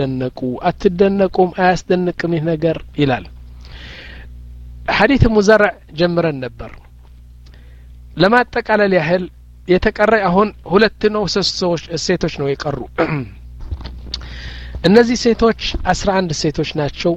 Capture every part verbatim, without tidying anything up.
ተደነቁ አትደነቁም አያስደንቅም ይህ ነገር ይላል ሐዲስ ሙዘርዕ ጀምረን ነበር ለማጠቃለል ያህል የተቀረ አሁን ሁለት ነው ሶስት ሴቶች ነው የቀሩ እነዚህ ሴቶች አስራ አንድ ሴቶች ናቸው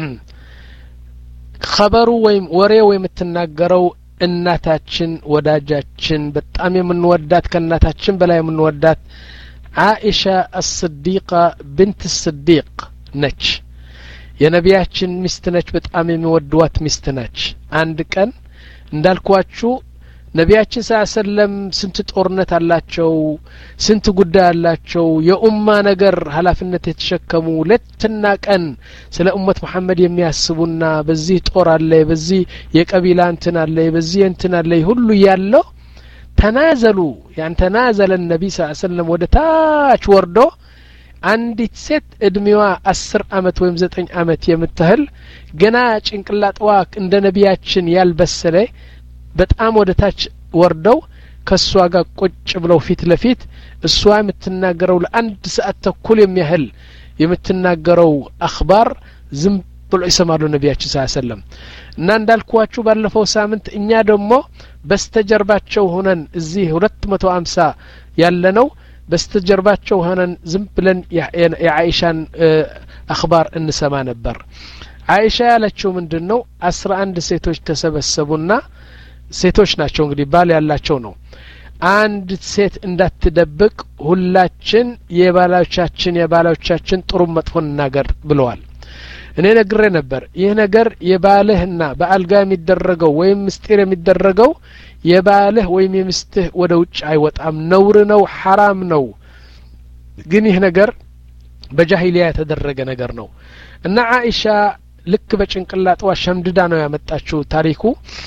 ኸበሩ ወይም ወሬው የምትናገረው እናታችን ወዳጃችን በጣም የምንወዳት ከእናታችን በላይ የምንወዳት ዓኢሻ الصديقة بنت الصديق ነች የነቢያችን ሚስት ነች በጣም የሚወዷት ሚስት ነች አንድ ቀን እንዳልኳችሁ ነቢያችን ሰለላም ስንት ጦርነት አላቸው ስንት ጉዳይ አላቸው የኡማ ነገር ሐላፊነት የተሸከሙ ለትና ቀን ስለ ኡመት መሐመድ የሚያስቡና በዚህ ጦር አለ በዚህ የቀቢላ እንትን አለ በዚህ እንትን አለ ሁሉ ያለው ተናዘሉ ያን ተናዘለ ነብይ ሰለላም ወደ ታች ወርዶ አንዲት ሴት እድሜዋ አስር አመት ወይም ዘጠኝ አመት የምትህል ገና ጭንቅላጥዋ እንደ ነቢያችን ያልበሰለ በጣም ወደ ታች ወርደው ከሷ ጋር ቁጭ ብለው ፊት ለፊት እሷ የምትናገረው ለአንድ ሰዓት ተኩል የሚያህል የምትናገረው አኽባር ዝም ብሎ ይሰማሉ ነቢያችን ሰለላም እና እንዳልኳችሁ ባለፈው ሳምንት እኛ ደግሞ በስተጀርባቸው ሆነን እዚህ ሁለት መቶ ሃምሳ ያለነው በስተጀርባቸው ሆነን ዝም ብለን የዓኢሻን አኽባር እንሰማ ነበር ዓኢሻ ያለችው ምንድነው አስራ አንድ ሴቶች ተሰበሰቡና ሴቶች ናቸው እንግዲህ ባል ያላቸው ነው አንድ ሴት እንዳትደብቅ ሁላችን የባላቻችን የባላቻችን ጥሩ መጥፎን ነገር ብለዋል እኔ ነግሬ ነበር ይህ ነገር የባልህና በአልጋ የሚደረገው ወይም ምስጢር የሚደረገው የባልህ ወይም የሚስትህ ወደ ውጭ አይወጣም ነውር ነው حرام ነው ግን ይህ ነገር በጃሂሊያ የተደረገ ነገር ነው እና ዓኢሻ ልክ በጭንቅላጥዋ ሸምድዳ ነው ያመጣችው ታሪኩ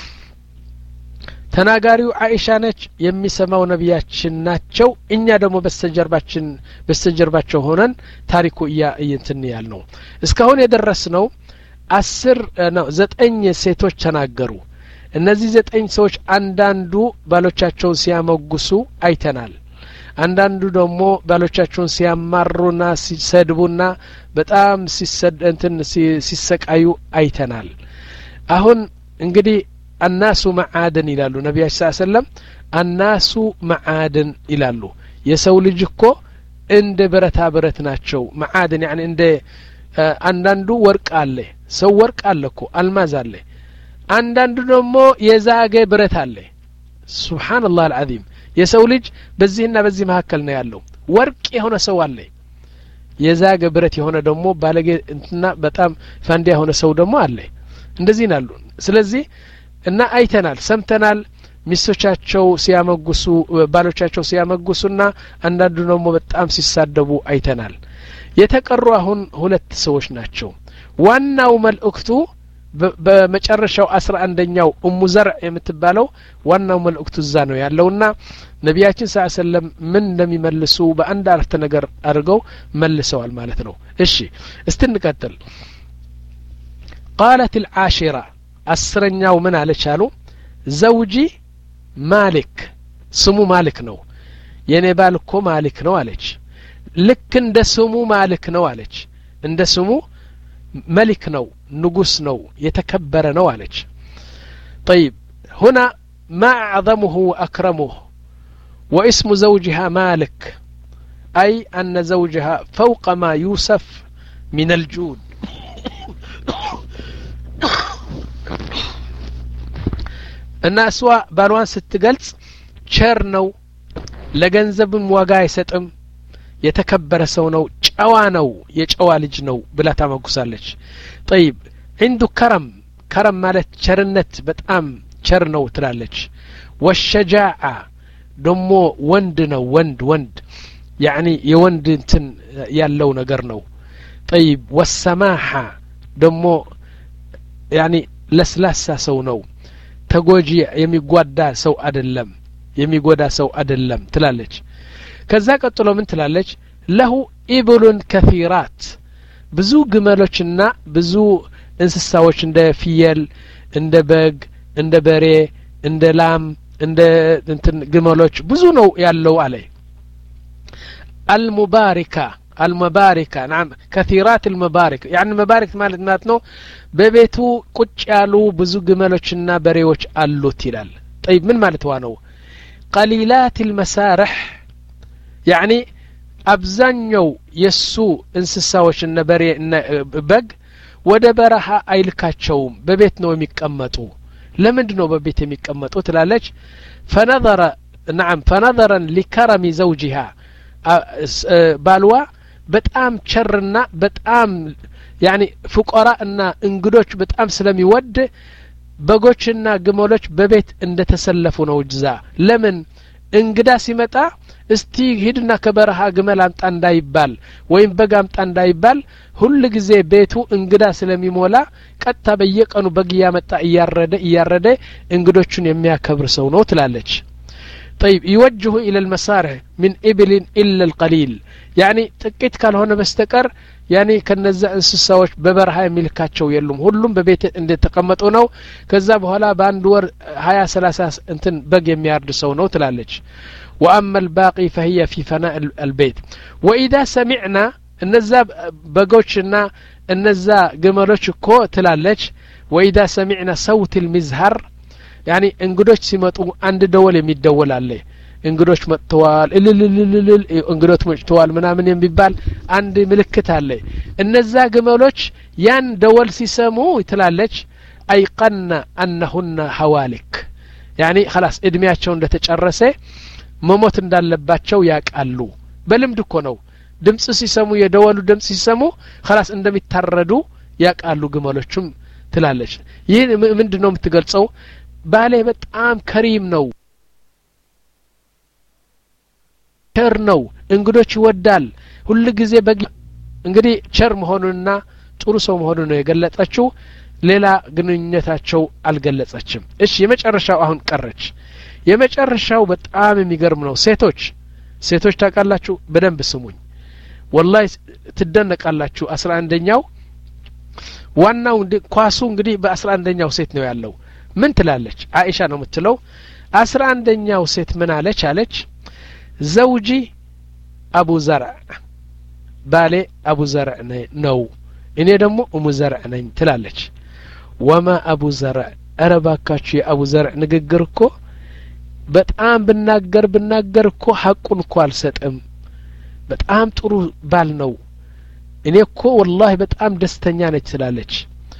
ተናጋሪው ዓኢሻ ነች የሚሰማው ነቢያችን ናቸው እኛ ደግሞ በስተጀርባችን በስተጀርባቸው ሆነን ታሪኩ ያ እንትን ያልነው እስካሁን የደረስነው አስር ነው ዘጠኝ ሴቶች ተናገሩ እነዚህ ዘጠኝ ሰዎች አንዳንዱ ባሎቻቸውን ሲያመጉሱ አይተናል አንዳንዱ ደግሞ ባሎቻቸውን ሲያማሩና ሲሰድቡና በጣም ሲሰድ እንትን ሲሰቃዩ አይተናል አሁን እንግዲህ الناس معادن ይላሉ ነብያችን ሰለላም الناس معادن ይላሉ የሰው ልጅ እኮ እንደ ብረታ ብረት ናቸው معادن يعني እንደ አንዳንዱ ወርቅ አለ ሰው ወርቅ አለ እኮ አልማዝ አለ አንዳንዱ ደግሞ የዛገ ብረት አለ ሱብሃንአላህ العظيم የሰው ልጅ በዚህና በዚህ መካከል ነው ያለው ወርቅ የሆነ ሰው አለ የዛገ ብረት የሆነ ደግሞ ባለጌ እንትና በጣም ፋንዲያ የሆነ ሰው ደግሞ አለ እንደዚህ ናሉ ስለዚህ እና አይተናል ሰምተናል ሚስቶቻቸው ሲያመጉሱ ባሎቻቸው ሲያመጉሱና አንዳንዱ ደግሞ በጣም ሲሳደቡ አይተናል የተቀሩ አሁን ሁለት ሰዎች ናቸው ዋናው መልእክቱ በመጨረሻው አስራ አንደኛው ኡሙ ዘርዕ የምትባለው ዋናው መልእክቱ እዛ ነው ያለውና ነቢያችን ሰለላም ምን እንደሚመልሱ በአንድ አረፍተ ነገር አድርገው መልሰዋል ማለት ነው እሺ እስቲ እንቀጥል قالت العاشرة አስረኛው ምን አለች አሉ ዘውጂ ማሊክ ስሙ ማሊክ ነው የኔ ባል እኮ ማሊክ ነው አለች ልክ እንደ ስሙ ማሊክ ነው አለች እንደ ስሙ መሊክ ነው ንጉስ ነው የተከበረ ነው አለች طيب هنا ما اعظمه واكرمه واسم زوجها مالك اي ان زوجها فوق ما يوصف من الجود እና እሷ ባሏን ስትገልጽ ቸር ነው ለገንዘብም ዋጋ አይሰጥም የተከበረ ሰው ነው ጨዋ ነው የጨዋ ልጅ ነው ብላ ታመጉሳለች طيب عنده كرم كرم ማለት ቸርነት በጣም ቸር ነው ትላለች والشجاعة ደሞ ወንድ ነው ወንድ ወንድ يعني የወንድ እንትን ያለው ነገር ነው طيب والسماحة ደሞ يعني ለስላሳ ሰው ነው ተጎጂ የሚጓዳ ሰው አይደለም የሚጎዳ ሰው አይደለም ትላለች ከዛ ቀጥሎ ምን ትላለች ለሁ ኢብሉን ከثيرات ብዙ ግመሎችና ብዙ እንስሳዎች እንደ ፍየል እንደ በግ እንደ በሬ እንደ ላም እንደ እንትን ግመሎች ብዙ ነው ያለው አለ አልሙባሪካ المباركة نعم كثيرات المبارك يعني المبارك ማለት ማለት ነው በቤቱ ቁጭ ያሉ ብዙ ግመሎችና በሬዎች አሉት ይላል طيب ምን ማለት ነው قليلات المسارح يعني አብዛኛው የሱ እንስሳዎች እና በሬ እና በግ ወደ በረሃ አይልካቸውም በቤት ነው የሚቀመጡ ለምንድን ነው በቤት የሚቀመጡ ትላለች فنظر نعم فنظرا لكرم زوجها ባልዋ በጣም ቸርና በጣም يعني فقراءና እንግዶች በጣም ስለሚወድ በጎችና ግመሎች በቤት እንደተሰለፉ ነው ጅዛ ለምን እንግዳ ሲመጣ እስቲ ሄድና ከበረሃ ግመል አምጣ እንዳይባል ወይም በግ አምጣ እንዳይባል ሁሉ ጊዜ ቤቱ እንግዳ ስለሚሞላ ቀጣ በየቀኑ በግ ያመጣ እያረደ እያረደ እንግዶቹን የሚያከብር ሰው ነው ትላለች طيب يوجه الى المسارح من ابل الا القليل يعني ጥቂት ካልሆነ በስተቀር يعني ከነዛ እንስሳዎች በበረሃ የሚልካቸው የሉም ሁሉም በቤት እንደተቀመጡ ነው ከዛ በኋላ በአንድ ወር ሀያ ሰላሳ እንትን በግ የሚያርድ ሰው ነው ትላለች واما الباقي فهي في فناء البيت واذا سمعنا እነዛ በጎችና እነዛ ግመሎች እኮ ትላለች واذا سمعنا صوت المزهر يعني እንግዶች ሲመጡ አንድ ደወል የሚደወል አለ እንግዶች መጥተዋል እልልልልል እንግዶች መጥተዋል ምናምን የሚባል አንድ ምልክት አለ እነዛ ግመሎች ያን ደወል ሲሰሙ ትላለች አይቀና انهن حوالك يعني خلاص እድሜያቸው እንደተጨረሰ መሞት እንዳለባቸው ያቃሉ በልምድ እኮ ነው ድምጽ ሲሰሙ የደወሉ ድምጽ ሲሰሙ خلاص እንደሚታረዱ ያቃሉ ግመሎቹም ትላለች ይህ ምንድነው የምትገልጸው ባሌ በጣም ከሪም ነው ቸር ነው እንግዶች ይወዳል ሁሉ ጊዜ በግ እንግዲህ ቸር መሆኑንና ጥሩ ሰው መሆኑን ነው የገለጸችው ሌላ ግንኙነታቸው አልገለጸችም እሺ የመጨረሻው አሁን ቀረች የመጨረሻው በጣም የሚገርም ነው ሴቶች ሴቶች ታውቃላችሁ በደንብ ስሙኝ والله ትደነቃላችሁ አስራ አንደኛው ዋናው ኳሱ እንግዲህ በአስራ አንደኛው ሴት ነው ያለው ምን ትላለች አይሻ ነው የምትለው አስራ አንደኛው ሴት ምን አለች አለች زوجي ابو زرع بالي ابو زرع ነው እኔ ደግሞ ኡሙ ዘርዕ ነኝ ትላለች وما ابو زرع አረባካችሁ የአቡ ዘርዕ ንግግር እኮ በጣም ብናገር ብናገር እኮ ሐቁን እኮ አልሰጠም በጣም ጥሩ ባል ነው እኔ እኮ والله በጣም ደስተኛ ነች ትላለች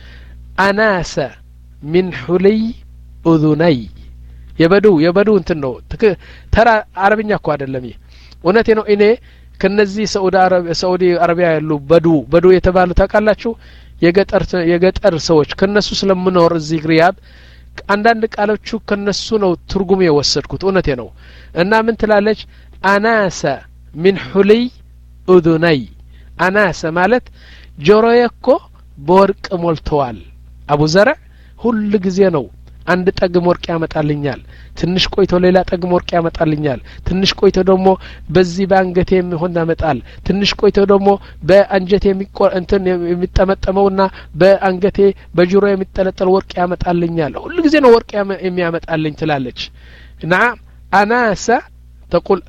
አናሰ من حلي اذني የበዱ የበዱ እንትን ነው ተራ አረብኛ እኮ አይደለም ይሄ እውነቴ ነው እኔ ከነዚህ ሳውዲ አረቢያ ሳውዲ አረቢያ ያሉ በዱ በዱ የተባሉ ታውቃላችሁ የገጠር የገጠር ሰዎች ከነሱ ስለምኖር እዚህ ሪያድ አንዳንድ ቃሎቹ ከነሱ ነው ትርጉም የወሰድኩት እውነቴ ነው እና ምን ትላለች አናሰ من حلي اذني አናሰ ማለት ጆሮዬ እኮ በወርቅ ሞልቷል አቡ ዘርዕ ሁሉ ጊዜ ነው አንድ ጠግም ወርቅ ያመጣልኛል ትንሽ ቆይቶ ሌላ ጠግም ወርቅ ያመጣልኛል ትንሽ ቆይቶ ደግሞ በዚህ ባንገቴ የሚሆን ያመጣል ትንሽ ቆይቶ ደግሞ በአንጀቴ የሚቆር እንትን የሚጠመጠመውና በአንገቴ በጆሮ የሚጠለጠል ወርቅ ያመጣልኛል ሁሉ ጊዜ ነው ወርቅ የሚያመጣልኝ ትላለች نعم أناس تقول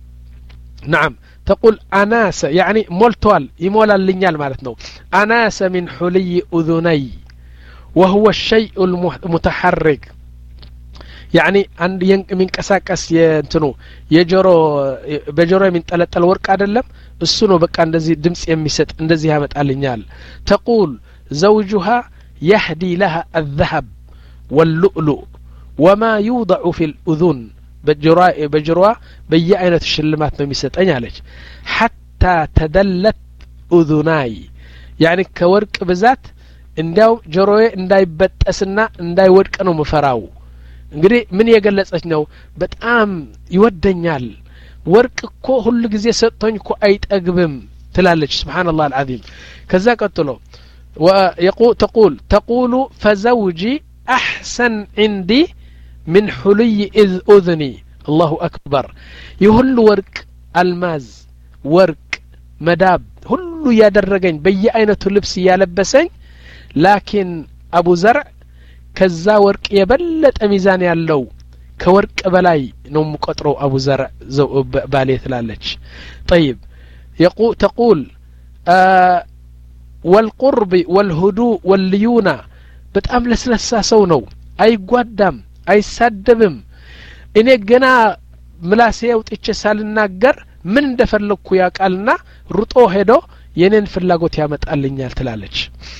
نعم تقول أناس يعني مولتوال يمولا لنيال مالتنا أناس من حلي أذني وهو الشيء المتحرك يعني عند من كساكس ينتنو يجرو بجرو من ثلاث الورق عدلم السنو بقى اندزي دمس يميست اندزي هامت علينيال تقول زوجها يهدي لها الذهب واللؤلؤ وما يوضع في الأذن بجروا بجروا بي عينة الشلمات نميست أنيالج حتى تدلت أذناي يعني كورق بذات እንዳው ጆሮዬ እንዳይበጠስና እንዳይወድቅ ነው መፈራው እንግዲህ ምን የገለጸች ነው በጣም ይወደኛል ወርቅ እኮ ሁሉ ጊዜ ሰጥቶኝ እኮ አይጠግብም ትላለች ሱብሃንአላህ አልዓዚም ከዛ ቀጥሎ ويقول تقول تقول فزوجي احسن عندي من حلي اذ اذني الله اكبر يهل ورق الماز ورق مداب ሁሉ ያደረገኝ በየአይነቱ ልብስ ያለበሰኝ لكن ابو زرع كذا ورق يبلط ميزان ያለው ከወርቅ በላይ ነው መቆጥረው ابو زرع بالي ትላለች طيب يقول تقول آه والقرب والهدوء والليونة በጣም ለስለሳ ሰው ነው አይጓዳም አይሳደብም እኔ ገና ምላሴ አውጥቼ ሳልናገር ምን እንደፈለኩ ያቃልና ሩጦ ሄዶ የኔን ፍላጎት ያመጣልኛል ትላለች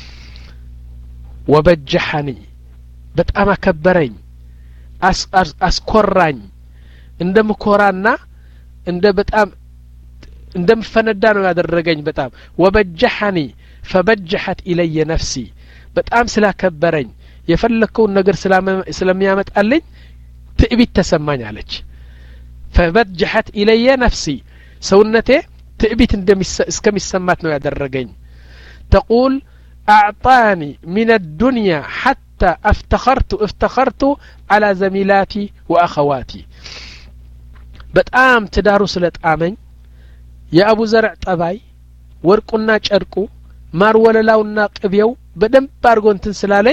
ወበጀሐኒ በጣም አከበረኝ አስኮራኝ እንደምኮራና እንደ በጣም እንደምፈነዳ ነው ያደረገኝ በጣም ወበጀሐኒ فبجحت إلي نفسي በጣም ስላከበረኝ የፈለከውን ነገር ስለሚያመጣልኝ ትዕቢት ተሰማኝ አለች فبجحت إلي نفسي ሰውነቴ ትዕቢት እንደሚሰማት ነው ያደረገኝ تقول أعطاني من الدنيا حتى افتخرت افتخرت على زميلاتي وأخواتي በጣም ትዳሩ ስለጣመኝ የአቡ ዘርዕ ጠባይ ወርቁና ጨርቁ ማርወለላውና ቅቤው በደንብ አርጎ እንትን ስላለኝ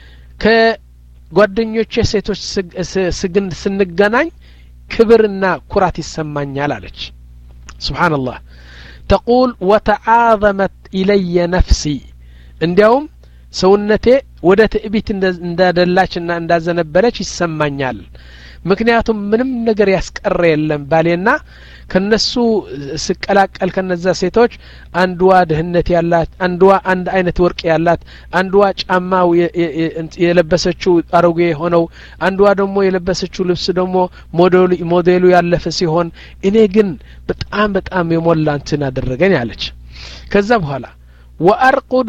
ከጓደኞቼ ሴቶች ስግን ስንገናኝ ክብርና ኩራት ይሰማኛል አለች ሱብሃንአላህ تقول وتعاظمت إلي نفسي እንዲያውም ሰውነቴ ወደ ትዕቢት እንዳደላችና እንዳዘነበለች ይሰማኛል ምክንያቱም ምንም ነገር ያስቀረ የለም ባሌና ከነሱ ስቀላቀል ከነዛ ሴቶች አንዱዋ ድህነት ያላት አንዱዋ አንድ አይነት ወርቅ ያላት አንዱዋ ጫማው የለበሰችው አሮጌ ሆነው አንዱዋ ደግሞ የለበሰችው ልብስ ደግሞ ሞዴሉ ሞዴሉ ያለፈ ሲሆን እኔ ግን በጣም በጣም የሞላ እንትን አደረገኝ አለች ከዛ በኋላ ወአርቁዱ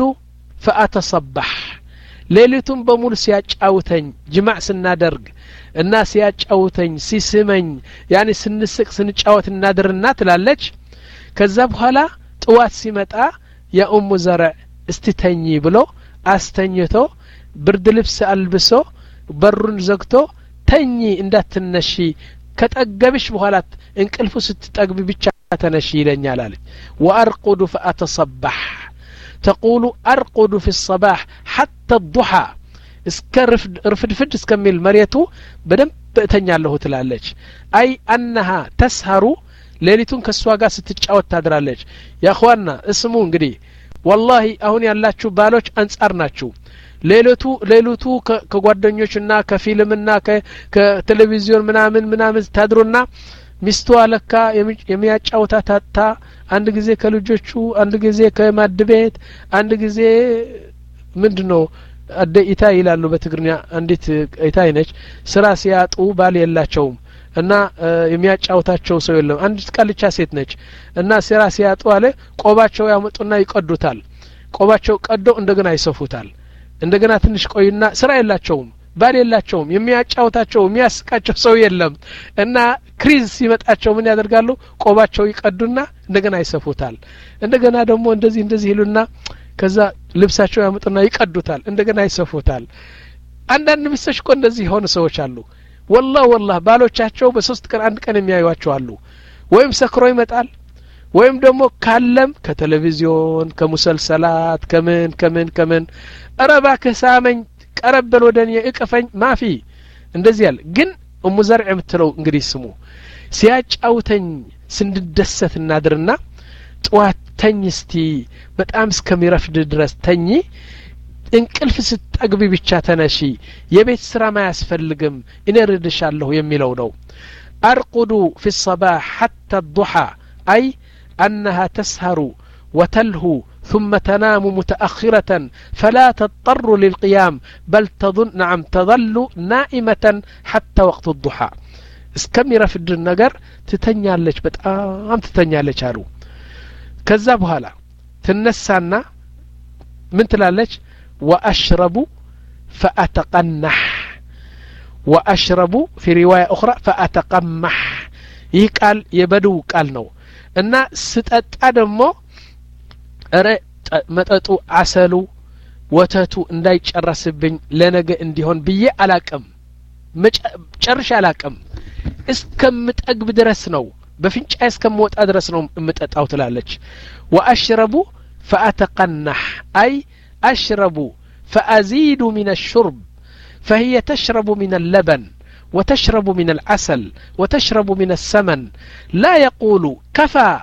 فأتصبح ሌሊቱን በሙሉ ሲያጫውተኝ ጅማዕ ስናደርግ እና ሲያጫውተኝ ሲስመኝ ያኒ ስንስቅ ስንጫወት እናድርና ትላለች ከዛ በኋላ ጥዋት ሲመጣ የኡሙ ዘርዕ እስትተኝ ብሎ አስተኝቶ ብርድ ልብስ አልብሶ በሩን ዘግቶ ተኝ እንዳትነሺ ከጠገብሽ በኋላ እንቅልፉ ስትጠግቢ ብቻ ተነሺ ይለኛል አለች وأرقد فأتصبح تقول أرقد في الصباح حتى الضحى اسكرف رفدفد اسكمل مريتو بدم بتنيالله تلالج أي أنها تسهر ليلتون كسواقا ستتشاوت تادرالج يا أخوانا اسمون قدي والله أهون يالاتشو بالوش أنسارناتشو ليلتو ليلتو كقوادنيوشنا كفيلمنا كتلفزيون منامن منامن تادرونا ሚስቱ አለካ የሚያጫውታ ታታ አንድ ጊዜ ከልጆቹ አንድ ጊዜ ከማድ ቤት አንድ ጊዜ ምንድነው አደይታ ይላሉ በትግርኛ አንዲት አይታይ ነች ስራ ሲያጡ ባል የላቸውም እና የሚያጫውታቸው ሰው የለም አንድ ቃልቻ ሴት ነች እና ስራ ሲያጡ አለ ቆባቸው ያመጡና ይቀዱታል ቆባቸው ቀዶ እንደገና ይሰፉታል እንደገና ትንሽ ቆይና ስራ የላቸውም ባል የላቸውም የሚያጫውታቸው የሚያስቃቸው ሰው የለም እና ክሪዝ ሲመጣቸው ምን ያደርጋሉ ቆባቸው ይቀዱና እንደገና ይሰፉታል እንደገና ደግሞ እንደዚህ እንደዚህ ይሉና ከዛ ልብሳቸው ያመጡና ይቀዱታል እንደገና ይሰፉታል አንዳንድ ሚስቶች እኮ እንደዚህ ሆነ ሰዎች አሉ والله والله ባሎቻቸው በሶስት ቀን አንድ ቀን የሚያዩዋቸው አሉ ወይም ሰክሮ ይመጣል ወይም ደግሞ ካለም ከቴሌቪዥን ከሙሰልሰላት ከምን ከምን ከምን አረባ ከሳመኝ ቀረበል ወደኔ እቀፈኝ ማፊ እንደዚህ ያለ ግን ኡሙ ዘርዕ የምትለው እንግዲህ ስሙ ሲያጫውተኝ ስንድደሰት እናድርና ጥዋት ተኝ እስቲ በጣም እስከሚረፍድ ድረስ ተኝ እንቅልፍ ስትጠግቢ ብቻ ተነሺ የቤት ስራ ማያስፈልግም እኔ ረድሻለሁ የሚለው ነው أرقد في الصباح حتى الضحى أي أنها تسهر وتلهو ثم تنام متأخرة فلا تضطر للقيام بل تظن نعم تظل نائمة حتى وقت الضحى اسكم يرفد النجر تتنيالج بتقام تتنيالج هارو كذابها لا تنسانا من تلالج وأشرب فأتقنح وأشرب في رواية أخرى فأتقمح يقال يبدو قال نو إن ستة أدمو أرى متأتو عسلو وتاتو انداي تشرسبن لنجا انديهون بيه علاكم مش تشرش علاكم اسكم متأقب درسنو بفنش اسكم موت أدرسنو متأتاو تلالج وأشرب فأتقنح أي أشرب فأزيد من الشرب فهي تشرب من اللبن وتشرب من العسل وتشرب من السمن لا يقول كفى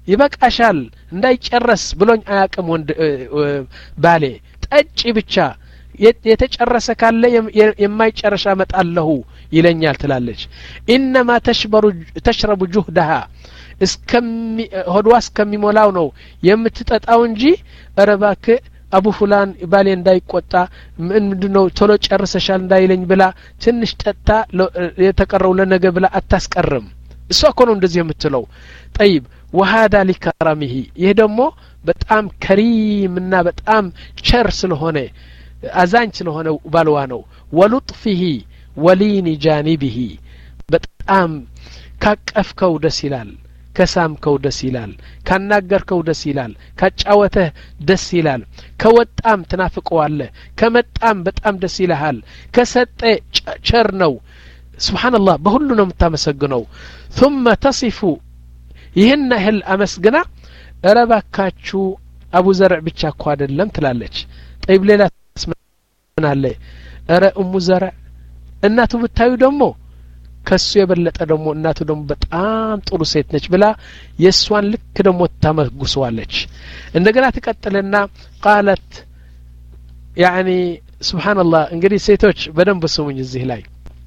ይበቃሻል እንዳይጨርስ ብሎኝ አያቅም ወንድ ባሌ ጠጪ ብቻ የተጨረሰ ካለ የማይጨርሻ መጣለሁ ይለኛል ትላለች ኢንማ ተሽበሩ ተሽረቡ ጁህዳሃ እስከም ሆድዋ እስከሚሞላው ነው የምትጠጣው እንጂ ረባክ አቡ ፉላን ባሌ እንዳይቆጣ ምንድነው ቶሎ ጨርሰሻል እንዳይለኝ ብላ ትንሽ ጠጣ የተቀረው ለነገ ብላ አታስቀርም እሷ እኮ ነው እንደዚህ የምትለው طيب وهذا لكرمه ይሄ ደግሞ በጣም ከሪምና በጣም ቸር ስለሆነ አዛኝ ስለሆነ ባልዋ ነው ወሉጥፊሂ ወሊኒ ጃኒቢሂ በጣም ካቀፍከው ደስ ይላል ከሳምከው ደስ ይላል ካናገርከው ደስ ይላል ካጫወተህ ደስ ይላል ከወጣም ተናፍቀዋለህ ከመጣም በጣም ደስ ይልሃል ከሰጠ ቸር ነው ሱብሃንአላህ በሁሉ ነው የምታመሰግነው ثم تصف ይህን ህል አመስግና ረባካችሁ አቡ ዘርዕ ብቻ እኮ አይደለም ትላለች طيب ሌላ ምን አለ ኧረ ኡሙ ዘርዕ እናቱ ብታዩ ደግሞ ከሱ የበለጠ ደግሞ እናቱ ደግሞ በጣም ጥሩ ሴት ነች ብላ የሷን ልክ ደግሞ ታመጉሷለች እንደገና ተቀጥለና قالت يعني سبحان الله እንግዲህ ሴቶች በደንብ ስሙኝ እዚህ ላይ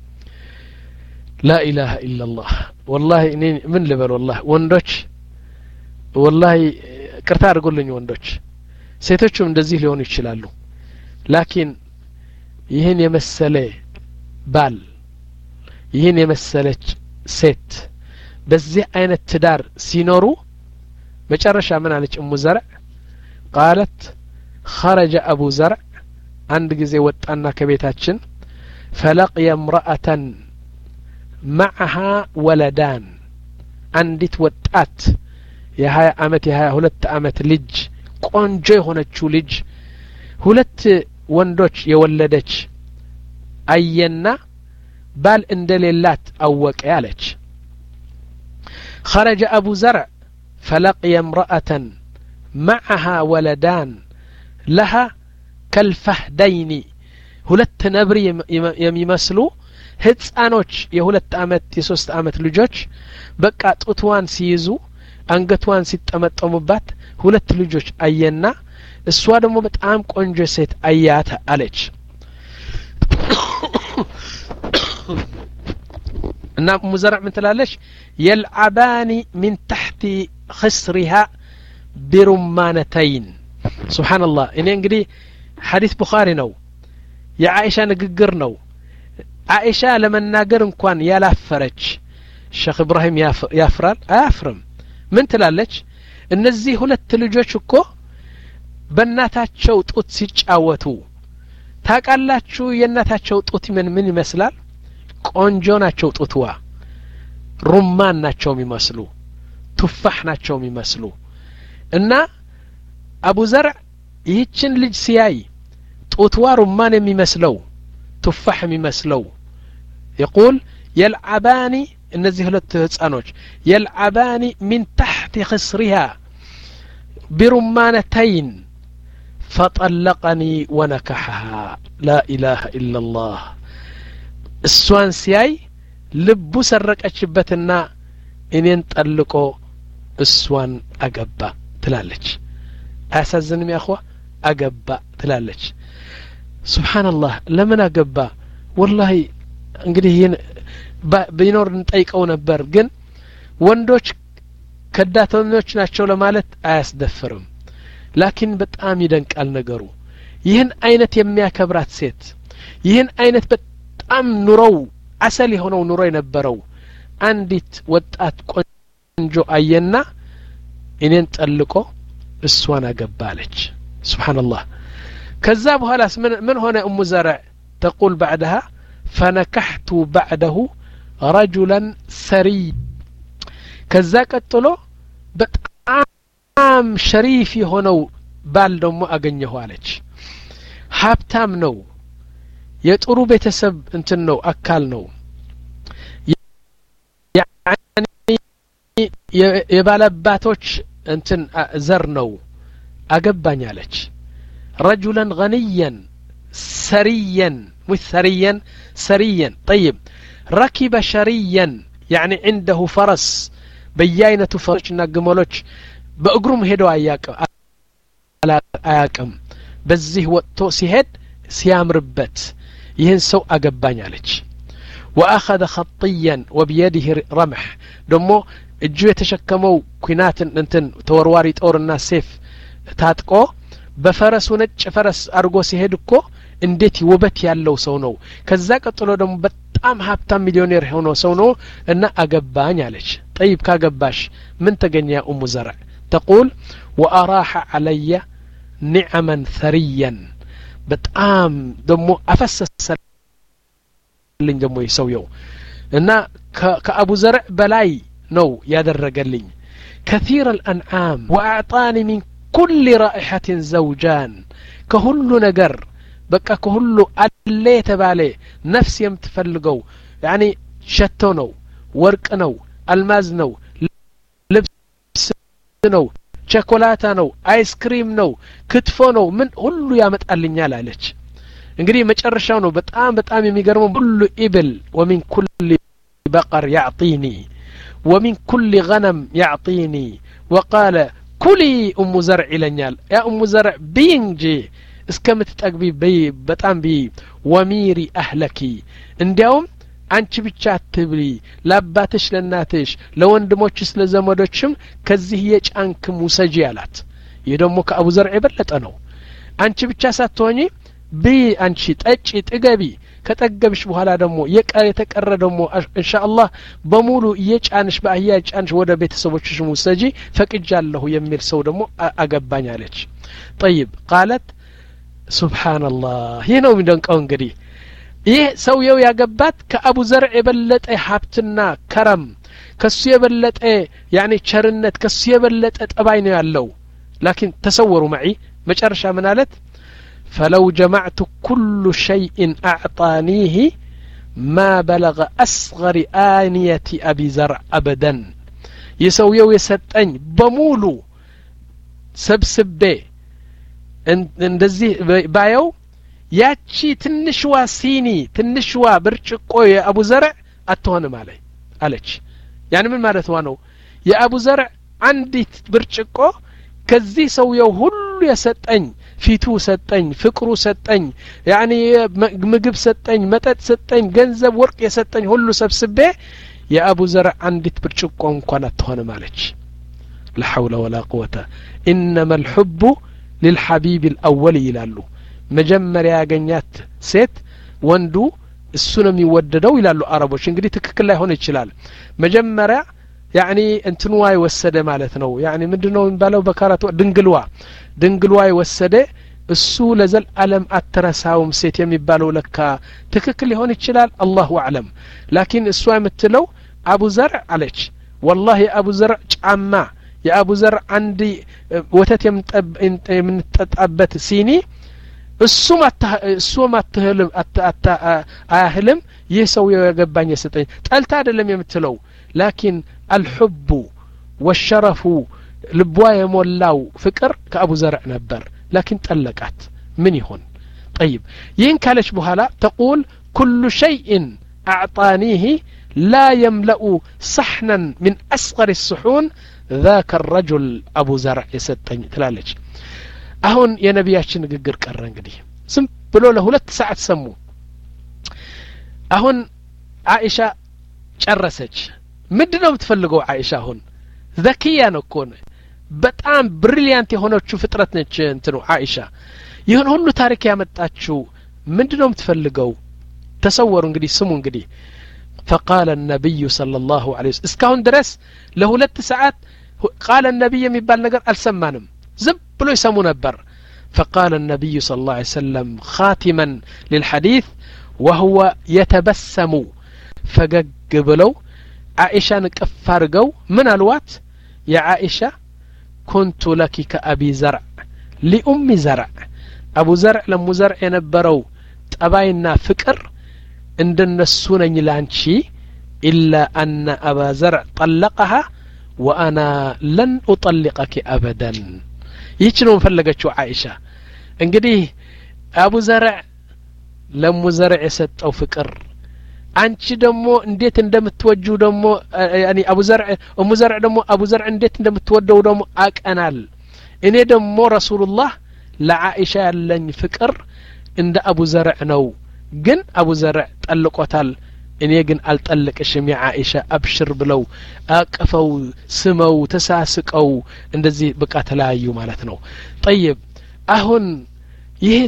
لا اله الا الله والله እኔ ምን ልበል والله ወንዶች والله ቅርታ አድርጉልኝ ወንዶች ሴቶችም እንደዚህ ሊሆኑ ይችላሉ ላኪን ይህን የመሰለ ባል ይህን የመሰለች ሴት በዚህ አይነት ትዳር ሲኖሩ መጨረሻ ምን አለች ኡሙ ዘርዕ قالت خرج ابو زرع አንድ ጊዜ ወጣና ከቤታችን فلقي امرأة معها ولدان አንዲት ወጣት የ20 አመት የ22 አመት ልጅ ቆንጆ የሆነችው ልጅ ሁለት ወንዶች የወለደች አየና ባል እንደሌላት አወቀ ያለች خرج ابو زرع فلقي امرأة معها ولدان لها كالفهدين ሁለት ነብር የሚመስሉ ህፃኖች የሁለት አመት የሶስት አመት ልጆች በቃ ጡትዋን ሲይዙ አንገቷን ሲጠመጠሙባት ሁለት ልጆች አየና እሷ ደግሞ በጣም ቆንጆ ሴት አያት አለች እና ሙዘርዕ ምን ትላለች يلعبان من تحت خصرها برمانتين سبحان الله እኔ እንግዲህ ሐዲስ ቡኻሪ ነው የአኢሻ ንግግር ነው አኢሻ ለመናገር እንኳን ያላፈረች ሼክ ኢብራሂም ያፍራል አያፍርም ምን ትላለች እነዚህ ሁለት ልጆች እኮ በእናታቸው ጡት ሲጫወቱ ታቃላችሁ የእናታቸው ጡት ምን ምን ይመስላል ቆንጆ ናቸው ጡትዋ ሩማን ናቸው የሚመስሉ ቱፋህ ናቸው የሚመስሉ እና አቡ ዘርዕ ይህችን ልጅ ሲያይ ጡትዋ ሩማን የሚመስለው ቱፋህ የሚመስለው يقول يلعبان እነዚህ ሁለት ህፃኖች يلعبان من تحت خصرها برمانتين فطلقني ونكحها لا إله إلا الله السوان سياي لبو سرقچበትና እኔን ጠልቆ السوان አገባ ትላለች አያሳዝንም ያخوا አገባ ትላለች سبحان الله ለምን አገባ والله እንግዲህ ይሄን ቢኖር እንጠይቀው ነበር ግን ወንዶች ከዳተኞች ናቸው ለማለት አያስደፍርም ላኪን በጣም ይደንቃል ነገሩ ይህን አይነት የሚያከብራት ሴት ይህን አይነት በጣም ኑሮው አሰል የሆነው ኑሮ የነበረው አንዲት ወጣት ቆንጆ አየና እኔን ጠልቆ እሷን አገባለች ሱብሃንአላህ ከዛ በኋላስ ምን ምን ሆነ ኡሙ ዘርዕ تقول بعدها فنكحت بعده رجلا سري ከዛ ቀጥሎ በጣም ሸሪፍ የሆነው ባል ደግሞ አገኘሁ አለች ሀብታም ነው የጥሩ ቤተሰብ እንትን ነው አካል ነው ያኒ የባለባቶች እንትን ዘር ነው አገባኝ አለች رجلا غنيا سريا مش سريا سريا طيب ركب شريا يعني عنده فرس በየአይነቱ ፈረስና ግመሎች በእግሩም ሄዶ አያቀም አያቀም በዚህ ወጥቶ ሲሄድ ሲያምርበት ይህን ሰው አገባኝ አለች واخذ خطيا وبيده رمح ደሞ እጁ የተሸከመው ኩናትን እንትን ተወርዋሪ ጦርና ሴፍ ታጥቆ በፈረሱ ነጭ ፈረስ አርጎ ሲሄድ እኮ እንዴት ውበት ያለው ሰው ነው ከዛ ቀጥሎ ደሞ በጣም ሀብታም ሚሊዮኔር ሆኖ ሰው ነው እና አገባኝ አለች طيب ካገባሽ ምን ተገኘ ያ ኡሙ ዘርዕ تقول واراح علي نعما ثريا በጣም ደሞ አፈሰሰልኝ ደሞ ይሰውየው እና ከአቡ ዘርዕ በላይ ነው ያደረገልኝ كثير الانعام واعطاني من كل رائحة زوجان كهلو ነገር በቃ ከሁሉ አለ የተባለ ነፍስ የምትፈልገው يعني ሸቶ ነው ወርቅ ነው አልማዝ ነው ልብስ ነው ቸኮላታ ነው አይስክሪም ነው ክትፎ ነው ምን ሁሉ ያመጣልኛል አለች እንግዲህ መጨረሻው ነው በጣም በጣም የሚገርመው ሁሉ ኢብል ومن كل بقر يعطيني ومن كل غنم يعطيني وقال كلي ام زرع لنيال يا ام زرع بينجي እስከምትጠግቢ በይ በጣም ቢ ወሚሪ አህለኪ እንዲያውም አንቺ ብቻ አትብሊ ለአባትሽ ለናትሽ ለወንድሞችሽ ለዘመዶችም ከዚህ የጫንክ ሙሰጂ አላት ይደሞ ከአቡ ዘርዕ የበለጠ ነው አንቺ ብቻ ሳትሆኚ ቢ አንቺ ጠጪ ጥገቢ ከጠገብሽ በኋላ ደሞ የቀረ የተቀረ ደሞ ኢንሻአላህ በሙሉ የጫንሽ በአህያ ጫንሽ ወደ ቤተሰቦችሽ ሙሰጂ ፈቅጃለሁ የሚል ሰው ደሞ አገባኝ አለች طيب قالت سبحان الله ይሄ ነው የሚደንቀው እንግዲህ ይሄ ሰውየው ያገባት ከአቡ ዘርዕ የበለጠ ሀብትና ከረም ከሱ የበለጠ يعني ቸርነት ከሱ የበለጠ ጠባይ ነው ያለው لكن تصوروا معي መጨረሻ ምን አለት فلو جمعت كل شيء اعطانيه ما بلغ اصغر آنية ابي زرع ابدا يسويو يسطኝ በሙሉ ሰብስቤ እንደዚህ ባየው ያቺ ትንሽዋ ሲኒ ትንሽዋ ብርጭቆ የአቡ ዘርዕ አትሆንም አለኝ አለች ያን ምን ማለት ነው የአቡ ዘርዕ አንዲት ብርጭቆ ከዚህ ሰውየው ሁሉ የሰጠኝ ፊቱ ሰጠኝ ፍቅሩ ሰጠኝ ያኒ ምግብ ሰጠኝ መጠጥ ሰጠኝ ገንዘብ ወርቅ የሰጠኝ ሁሉ ሰብስቤ የአቡ ዘርዕ አንዲት ብርጭቆ እንኳን አትሆንም አለች لا حول ولا قوة انما الحب للحبيب الأول ይላሉ መጀመሪያ ያገኛት ሴት ወንዱ እሱ ነው የሚወደደው ይላሉ አረቦች እንግዲህ ትክክል ላይ ሆነ ይችላል መጀመሪያ يعني እንትንዋ ይወሰደ ማለት ነው يعني ምንድነው የሚባለው በካራቱ ድንግልዋ ድንግልዋ ይወሰደ እሱ ለዘል ዓለም አትረሳውም ሴት የሚባለው ለካ ትክክል ሊሆን ይችላል አላሁ አዕለም لكن እሷ የምትለው አቡ ዘርዕ አለች والله አቡ ዘርዕ ጫማ የአቡ ዘርዕ አንዲ ወተት የምንጠጣበት ሲኒ እሱም እሱም አትህልም አታ አህልም የሰው የገባኝ የሰጠኝ ጠልታ አይደለም የምትለው لكن الحب والشرف ልቧ የሞላው ፍቅር ከአቡ ዘርዕ ነበር لكن ጠለቃት ምን ይሆን طيب ይህን ካለች በኋላ تقول كل شيء اعطانيه لا يملأ صحنا من اصغر الصحون ذاك الرجل ابو زرع يسطኝ ትላለች አሁን የነቢያችን ንግግር ቀረ እንግዲህ ዝም ብሎ ለሁለት ሰዓት ሰሙ አሁን አይሻ ጨረሰች ምንድነው የምትፈልገው አይሻ አሁን ዘኪያ ነው እኮ በጣም ብሪሊያንት የሆነችው ፍጥረት ነች እንትኑ አይሻ ይሁን ሁሉ ታሪክ ያመጣችው ምንድነው የምትፈልገው ተሰወሩ እንግዲህ ስሙ እንግዲህ فقال النبي صلى الله عليه وسلم እስካሁን ድረስ ለሁለት ሰዓት قال النبي የሚባል ነገር አልሰማንም ዝም ብሎ ይሰሙ ነበር فقال النبي صلى الله عليه وسلم خاتما للحديث وهو يتبسم فجج بلو عائشة نكفارقو من الوات يا عائشة كنت لك كأبي زرع لأم زرع أبو زرع لم زرع ينبرو تأباينا فكر عند النسون لانشي إلا أن أبا زرع طلقها وأنا لن أطلقك أبدا يتشنو مفلقتشو عائشة انقديه أبو زرع لم زرع يسد أو فكر አንቺ ደሞ እንዴት እንደምትወጁ ደሞ ያኒ አቡ ዘርዕ ኡሙ ዘርዕ ደሞ አቡ ዘርዕ እንዴት እንደምትወደው ደሞ አቀናል እኔ ደሞ ረሱላህ ለዓኢሻ ያለኝ ፍቅር እንደ አቡ ዘርዕ ነው ግን አቡ ዘርዕ ጠልቆታል እኔ ግን አልጠልቅሽም የዓኢሻ አብሽር ብለው አቀፈው ስመው ተሳስቀው እንደዚህ በቃ ተለያዩ ማለት ነው طيب አሁን ይሄ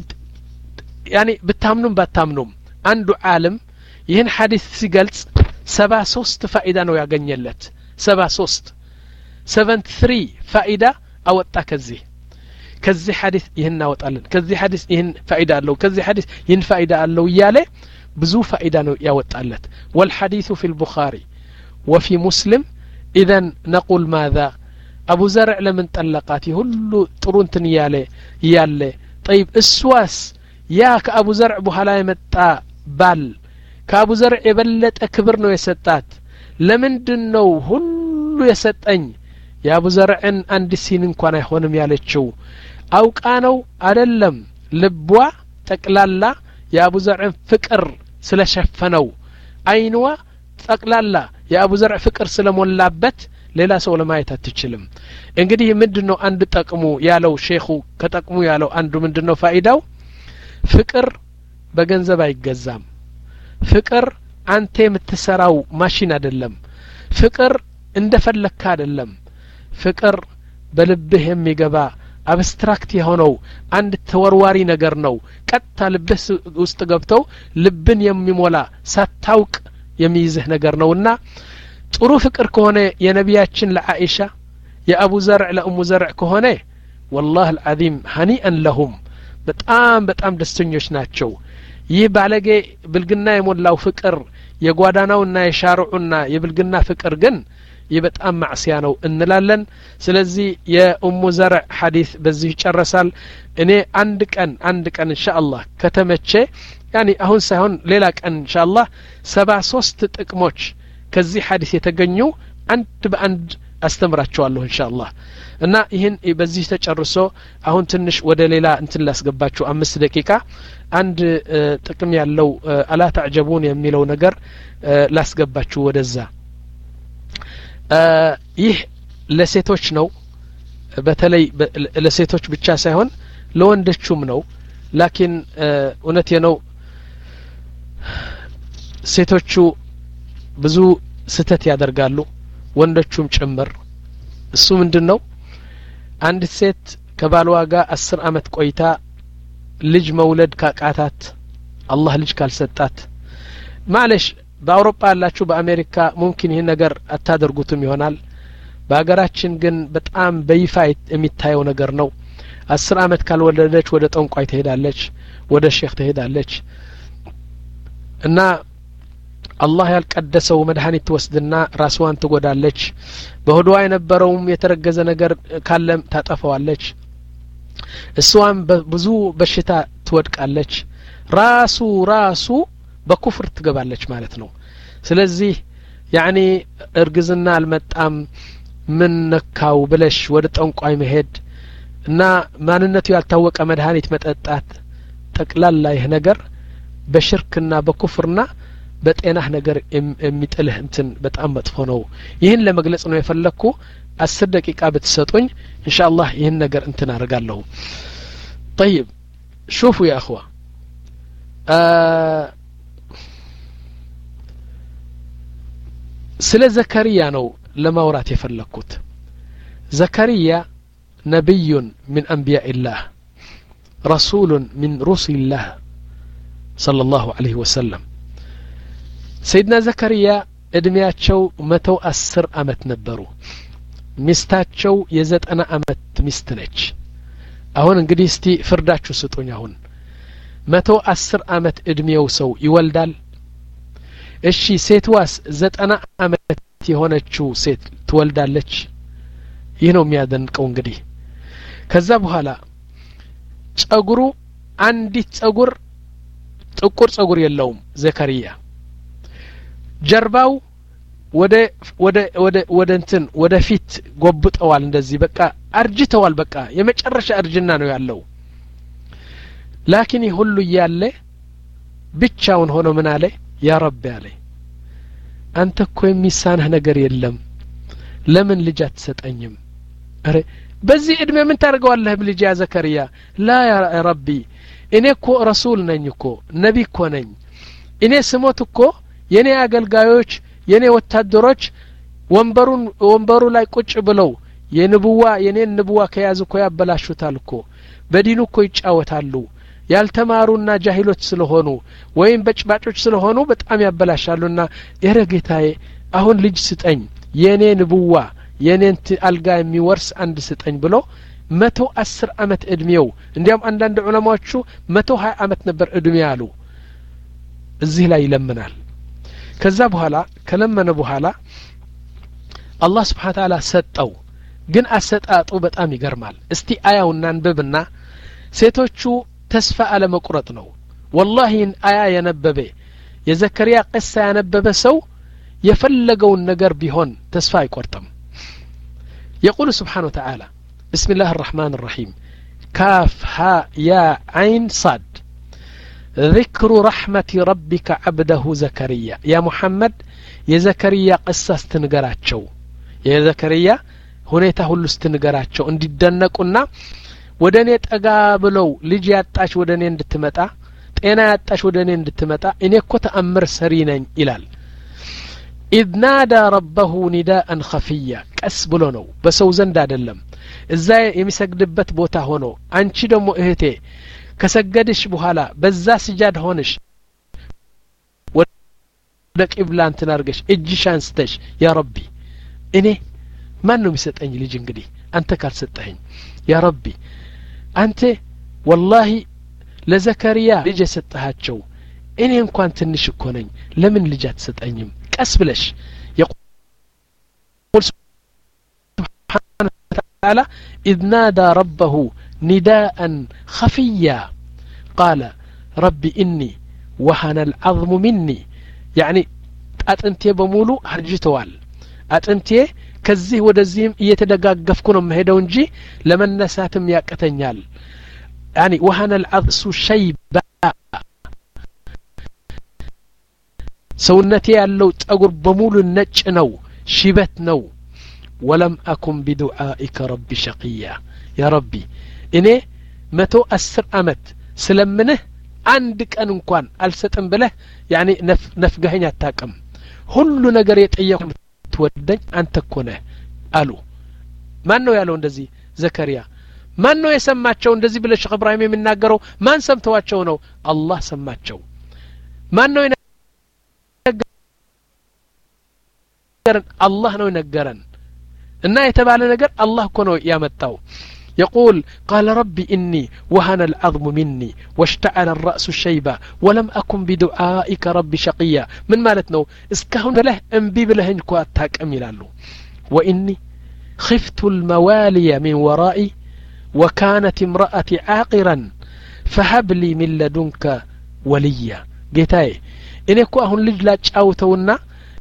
ያኒ በታምኑም ባታምኑም አንዱ ዓለም ይህን ሐዲስ ሲገልጽ ሰባ ሶስት ፋኢዳ ነው ያገኘለት ሰባ ሶስት ሰቨንቲ ትሪ ፋኢዳ አወጣ ከዚህ ከዚህ ሐዲስ ይህን አወጣለን ከዚህ ሐዲስ ይህን ፋኢዳ አለው ከዚህ ሐዲስ ይህን ፋኢዳ አለው ያለ ብዙ ፋኢዳ ነው ያወጣለት والحديث في البخاري وفي مسلم اذا نقول ماذا ابو زرع لمن طلقاتي ሁሉ ጥሩ እንትን ያለ ያለ طيب እስዋስ ያ ከአቡ ዘርዕ በኋላ የመጣ ባል ከአቡ ዘርዕ የበለጠ ክብር ነው የሰጣት ለምንድነው ሁሉ የሰጠኝ የአቡ ዘርዕን አንድ ሲን እንኳን አይሆንም ያለችው አውቃ ነው አይደለም ልቧ ጠቅላላ የአቡ ዘርዕን ፍቅር ስለሸፈነው አይንዋ ጠቅላላ የአቡ ዘርዕ ፍቅር ስለሞላበት ሌላ ሰው ለማየት አትችልም እንግዲህ ምንድነው አንድ ጠቅሙ ያለው ሼኹ ከጠቅሙ ያለው አንዱ ምንድነው ፋኢዳው ፍቅር በገንዘብ አይገዛም ፍቅር አንተ የምትሰራው ማሽን አይደለም ፍቅር እንደፈለካ አይደለም ፍቅር በልብህ የሚገባ አብስትራክት የሆነው አንድ ተወርዋሪ ነገር ነው ቀጥታ ልብህ ውስጥ ገብተው ልብን የሚሞላ ሳታውቅ የሚይዝህ ነገር ነውና ጥሩ ፍቅር ከሆነ የነቢያችን ለዓኢሻ የአቡ ዘርዕ ለኡሙ ዘርዕ ከሆነ والله العظيم هنيئا لهم በጣም በጣም ደስተኞች ናቸው ይህ ባለጌ ብልግና የሞላው ፍቅር የጓዳናውና የሻርዑና የብልግና ፍቅር ግን ይበጣም ማዕሲያ ነው እንላለን ስለዚህ የኡሙ ዘርዕ ሐዲስ በዚህ ይጨረሳል እኔ አንድ ቀን አንድ ቀን ኢንሻአላህ ከተመቸ ያኒ አሁን ሳይሆን ሌላ ቀን ኢንሻአላህ ሰባ ሶስት ጥቅሞች ከዚህ ሐዲስ የተገኙ አንድ በአንድ አስተምራቸዋለሁ ኢንሻአላህ እና ይሄን በዚህ ተጨርሶ አሁን ትንሽ ወደ ሌላ እንትን ላስገባችሁ አምስት ደቂቃ አንድ ጥቅም ያለው አላ ተዕጀቡን የሚለው ነገር ላስገባችሁ ወደዛ ይህ ለሴቶች ነው በተለይ ለሴቶች ብቻ ሳይሆን ለወንዶችም ነው ላኪን እውነቴ ነው ሴቶቹ ብዙ ስተት ያደርጋሉ ወንዶቹም ጭምር እሱ ምንድነው አንድ ሴት ከባልዋ ጋር አስር አመት ቆይታ ልጅ መውለድ ካቃታት አላህ ልጅ ካልሰጣት ማለሽ በአውሮፓ ያላችሁ በአሜሪካ ሙምኪን ይሄ ነገር አታደርጉትም ይሆናል በአገራችን ግን በጣም በይፋ የሚታየው ነገር ነው አስር አመት ካልወለደች ወደ ጠንቋይ ትሄዳለች ወደ ሼክ ትሄዳለች እና አላህ ያልቀደሰው መድኃኒት ትወስድና ራስዋን ትጎዳለች በሆዷ የነበረውም የተረገዘ ነገር ካለም ታጠፋዋለች እሷም ብዙ በሽታ ትወድቃለች ራሱ ራሱ በኩፍር ትገባለች ማለት ነው ስለዚህ ያኒ እርግዝና አልመጣም ምን ነካው ብለሽ ወደ ጠንቋይ መሄድ እና ማንነቱ ያልታወቀ መድኃኒት መጠጣት ጠቅላላ ይህ ነገር በሽርክና በኩፍርና በጤናህ ነገር የሚጥልህ እንትን በጣም መጥፎ ነው ይህን ለመግለጽ ነው የፈለኩ አስር ደቂቃ ብትሰጡኝ ኢንሻአላህ ይህን ነገር እንትን አደርጋለሁ طيب شوفوا يا اخوه ስለ ዘከሪያ ነው ለማውራት የፈለኩት ዘከሪያ ነብይ من انبياء الله رسول من رسل الله صلى الله عليه وسلم سيدنا زكريا እድሜያቸው መቶ አስር አመት ነበሩ ሚስታቸው የዘጠና አመት ሚስት ነች አሁን እንግዲህ እስቲ ፍርዳችሁ ስጡኝ አሁን መቶ አስር አመት እድሜው ሰው ይወልዳል እሺ ሴትዋስ ዘጠና አመት የሆነችው ሴት ትወልዳለች ይህ ነው የሚያደንቀው እንግዲህ ከዛ በኋላ ጸጉሩ አንዲት ጸጉር ጥቁር ጸጉር የለውም ዘከሪያ ጀርባው ወደ ወደ ወደ ወደ እንትን ወደ ፊት ጎብጠዋል እንደዚህ በቃ አርጅተዋል በቃ የመጨረሻ እርጅና ነው ያለው ላኪን ሁሉ ያለ ብቻውን ሆኖ ምን አለ ያ ረቢ አለኝ አንተ እኮ የሚሳንህ ነገር የለም ለምን ልጅ አትሰጠኝም አረ በዚህ እድሜ ምን ታርገዋለህ ብልጅ ያ ዘከርያ ላ ያ ረቢ እኔ እኮ ረሱል ነኝ እኮ ነቢ እኮ ነኝ እኔ ስሞት እኮ የኔ አገልጋዮች የኔ ወታደሮች ወንበሩን ወንበሩ ላይ ቁጭ ብለው የንቡዋ የኔ ንቡዋ ከያዙ እኮ ያበላሹታል እኮ በዲኑ እኮ ይጫወታሉ ያልተማሩና ጃሂሎች ስለሆኑ ወይም በጭባጮች ስለሆኑ በጣም ያበላሻሉና የረጌታዬ አሁን ልጅ ስጠኝ የኔ ንቡዋ የኔን አልጋ የሚወርስ አንድ ስጠኝ ብሎ መቶ አስር አመት እድሜው እንዲያም አንዳንድ ዑለማዎቹ መቶ ሀያ አመት ነበር እድሜ ያሉ እዚህ ላይ ይለምናል ከዛ በኋላ ከለመነ በኋላ አላህ Subhanahu Ta'ala ሰጠው ግን አሰጣጡ በጣም ይገርማል እስቲ አያውና አንብብና ሴቶቹ ተስፋ አለ መቁረጥ ነው والله አያ የነበበ የዘከሪያ قصة ያነበበ ሰው የፈለገውን ነገር ቢሆን ተስፋ አይቆርጥም يقول سبحانه وتعالى بسم الله الرحمن الرحيم كاف ها يا عين صاد ذكر رحمة ربك عبده زكريا يا محمد يا زكريا قصة استنقراتشو يا زكريا هنيتا هلو استنقراتشو انددنقنا ወደኔ ጠጋ ብለው ልጅ ያጣሽ ወደኔ እንድትመጣ ጤና ያጣሽ ወደኔ እንድትመጣ እኔ እኮ ተአምር ሰሪ ነኝ ይላል إذ نادى ربه نداء خفيا ቀስ ብሎ ነው በሰው ዘንድ አይደለም እዛ የሚሰግድበት ቦታ ሆኖ አንቺ ደግሞ እህቴ ከሰገድሽ በኋላ በዛ ስጃድ ሆነሽ ወደ ቂብላን ተናርገሽ እጅሽ አንስተሽ ያ ረቢ እኔ ማን ነው የሚሰጠኝ ልጅ እንግዲህ አንተ ካልሰጠኸኝ ያ ረቢ አንተ والله ለዘከሪያ ልጅ ሰጣቸው እኔ እንኳን ትንሽ እኮ ነኝ ለምን ልጅ አትሰጠኝም ቀስ ብለሽ يقول سبحانه وتعالى إذ نادى ربه نداء خفيا قال ربي إني وهن العظم مني يعني أتنتي بمولو هرجتوال أتنتي كزيه ودزيم እየተደጋገፍኩ ነው መሄደው እንጂ ለመነሳትም ያቀተኛል يعني وهن العظم شيبا ሰውነቴ ያለው ጸጉር በሙሉ ነጭ ነው ሽበት ነው ولم أكن بدعائك ربي شقيا يا ربي እኔ መቶ አስር አመት ስለምንህ አንድ ቀን እንኳን አልሰጥም ብለህ يعني ነፍገኸኝ አታቀም ሁሉ ነገር የጠየቁ ትወደኝ አንተ እኮ ነህ አሉ ማን ነው ያለው እንደዚህ ዘከሪያ ማን ነው የሰማቸው እንደዚህ ብለ ሸኽ ኢብራሂም የሚናገረው ማን ሰምተዋቸው ነው አላህ ሰማቸው ማን ነው የነገረን አላህ ነው የነገረን እና የተባለ ነገር አላህ እኮ ነው ያመጣው يقول قال ربي إني وهن العظم مني واشتعل الرأس شيبا ولم أكن بدعائك ربي شقيا من مالتنا اسكهن له انبي بلهن كو اتاك اميلالو وإني خفت الموالي من ورائي وكانت امرأتي عاقرا فهب لي من لدنك وليا قيتاي إني كو أهن لجلا تشاوتونا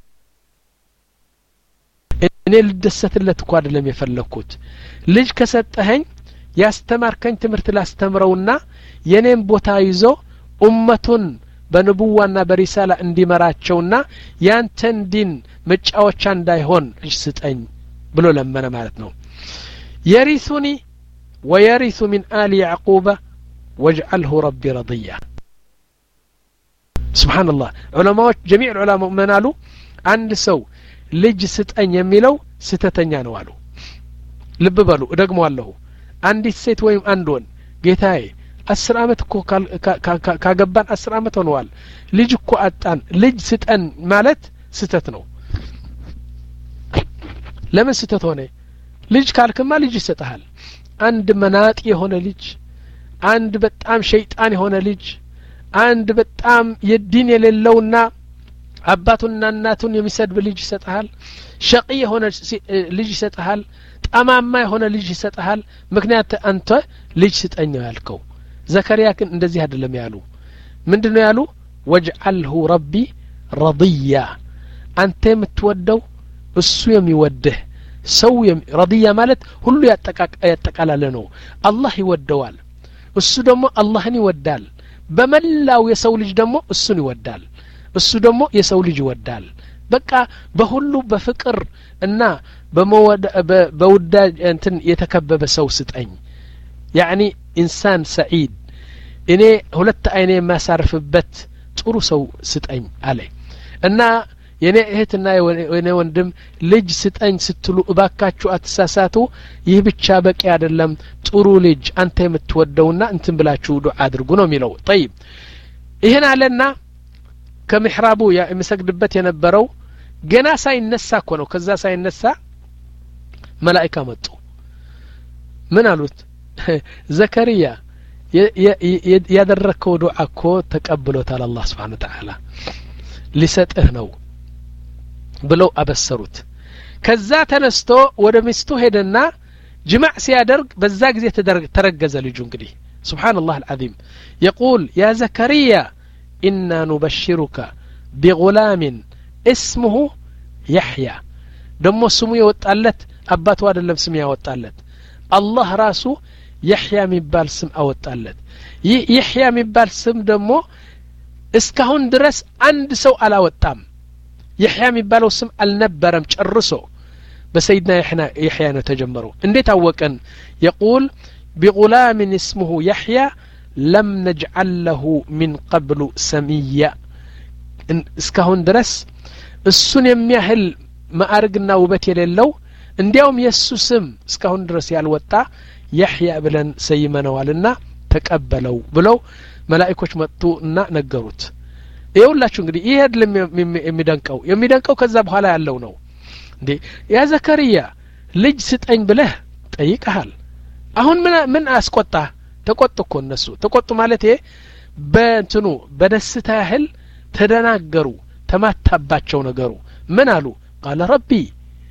እኔ ልደሰትለት እኮ አይደለም የፈለኩት ልጅ ከሰጠኸኝ ያስተማርከኝ ትምህርት ላስተምረውና የኔን ቦታ ይዞ ኡመቱን በንቡዋና በሪሳላ እንዲመራቸውና ያንተን ዲን መጫወቻ እንዳይሆን ልጅ ስጠኝ ብሎ ለመነ ማለት ነው የሪሱኒ ويرث من آل يعقوب واجعله ربي رضيا سبحان الله علماء جميع العلماء منالو عند سو ልጅ ስጠኝ የሚለው ስተተኛ ነው አሉ ልብ በሉ ደግሞዋለሁ አንዲት ሴት ወይም አንድ ወንድ ጌታዬ አስር አመት እኮ ካገባን አስር አመት ሆነዋል ልጅ እኮ አጣን ልጅ ስጠን ማለት ስተት ነው ለምን ስተት ሆነ ልጅ ካልክማ ልጅ ይሰጣል አንድ መናጢ የሆነ ልጅ አንድ በጣም ሸይጣን የሆነ ልጅ አንድ በጣም የዲን የሌለውና አባቱና እናቱን የሚሰድብ ልጅ ይሰጣል ሸቂ የሆነ ልጅ ይሰጣል ጠማማ የሆነ ልጅ ይሰጣል ምክንያት አንተ ልጅ ስጠኝ ያልከው ዘከሪያ ግን እንደዚህ አይደለም ያሉ ምንድነው ያሉ ወጅዐልሁ ረቢ ረዲያ አንተ የምትወደው እሱ የሚወደህ ሰው ረዲያ ማለት ሁሉ ያጠቃላለ ነው አላህ ይወደዋል እሱ ደግሞ አላህን ይወዳል በመላው የሰው ልጅ ደግሞ እሱን ይወዳል እሱ ደግሞ የሰው ልጅ ይወዳል በቃ በሁሉ በፍቅር እና በውዳጅ እንትን የተከበበ ሰው ስጠኝ يعني ኢንሳን ሰዒድ እኔ ሁለት አይኔ የማሳርፍበት ጥሩ ሰው ስጠኝ አለ እና የኔ እህትና የኔ ወንድም ልጅ ስጠኝ ስትሉ እባካችሁ አትሳሳቱ ይህ ብቻ በቂ አይደለም ጥሩ ልጅ አንተ የምትወደውና እንትን ብላችሁ ዱዓ አድርጉ ነው የሚለው طيب ይሄን አለና ከምሕራቡ የመስግድበት የነበረው ገና ሳይነሳ እኮ ነው ከዛ ሳይነሳ መላእክት መጡ ምን አሉት ዘከሪያ ያደረከው ዱዓ እኮ ተቀብሎታል አላህ Subhanahu Wa Ta'ala ሊሰጥህ ነው ብለው አበሰሩት ከዛ ተነስቶ ወደ ሚስቱ ሄደና ጅማዕ ሲያደርግ በዛ ጊዜ ተረገዘ ልጁ እንግዲህ ሱብሃንአላህ አልዓዚም يقول يا زكريا إنا نبشرك بغلام اسمه يحيى ደሞ ስሙ የወጣለት አባቱ አይደለም ስም ያወጣለት አላህ ራሱ يحيى የሚባል ስም አወጣለት ይህ يحيى የሚባል ስም ደሞ እስካሁን ድረስ አንድ ሰው አላወጣም يحيى የሚባለው ስም አልነበረም ጨርሶ በሰይድና يحيى ነው ተጀመረው እንዴት አወቀን يقول بغلام اسمه يحيى لم نجعل له من قبل سميا እስካሁን ድረስ እሱን የሚያህል ማዕረግና ውበት የሌለው እንዲያውም የሱ ስም እስካሁን ድረስ ያልወጣ يحيى ብለን ሰይመነዋልና ተቀበለው ብለው መላእክቶች መጡና ነገሩት ይኸውላችሁ እንግዲህ ይሄ አይደለም የሚደንቀው የሚደንቀው ከዛ በኋላ ያለው ነው እንዴ ያ ዘከሪያ ልጅ ስጠኝ ብለህ ጠይቀሃል አሁን ምን ምን አስቆጣ ተቆጥኩ እነሱ ተቆጡ ማለት በእንትኑ በደስታ ያህል ተደናገሩ ተማታባቸው ነገሩ ምን አሉ قال ربي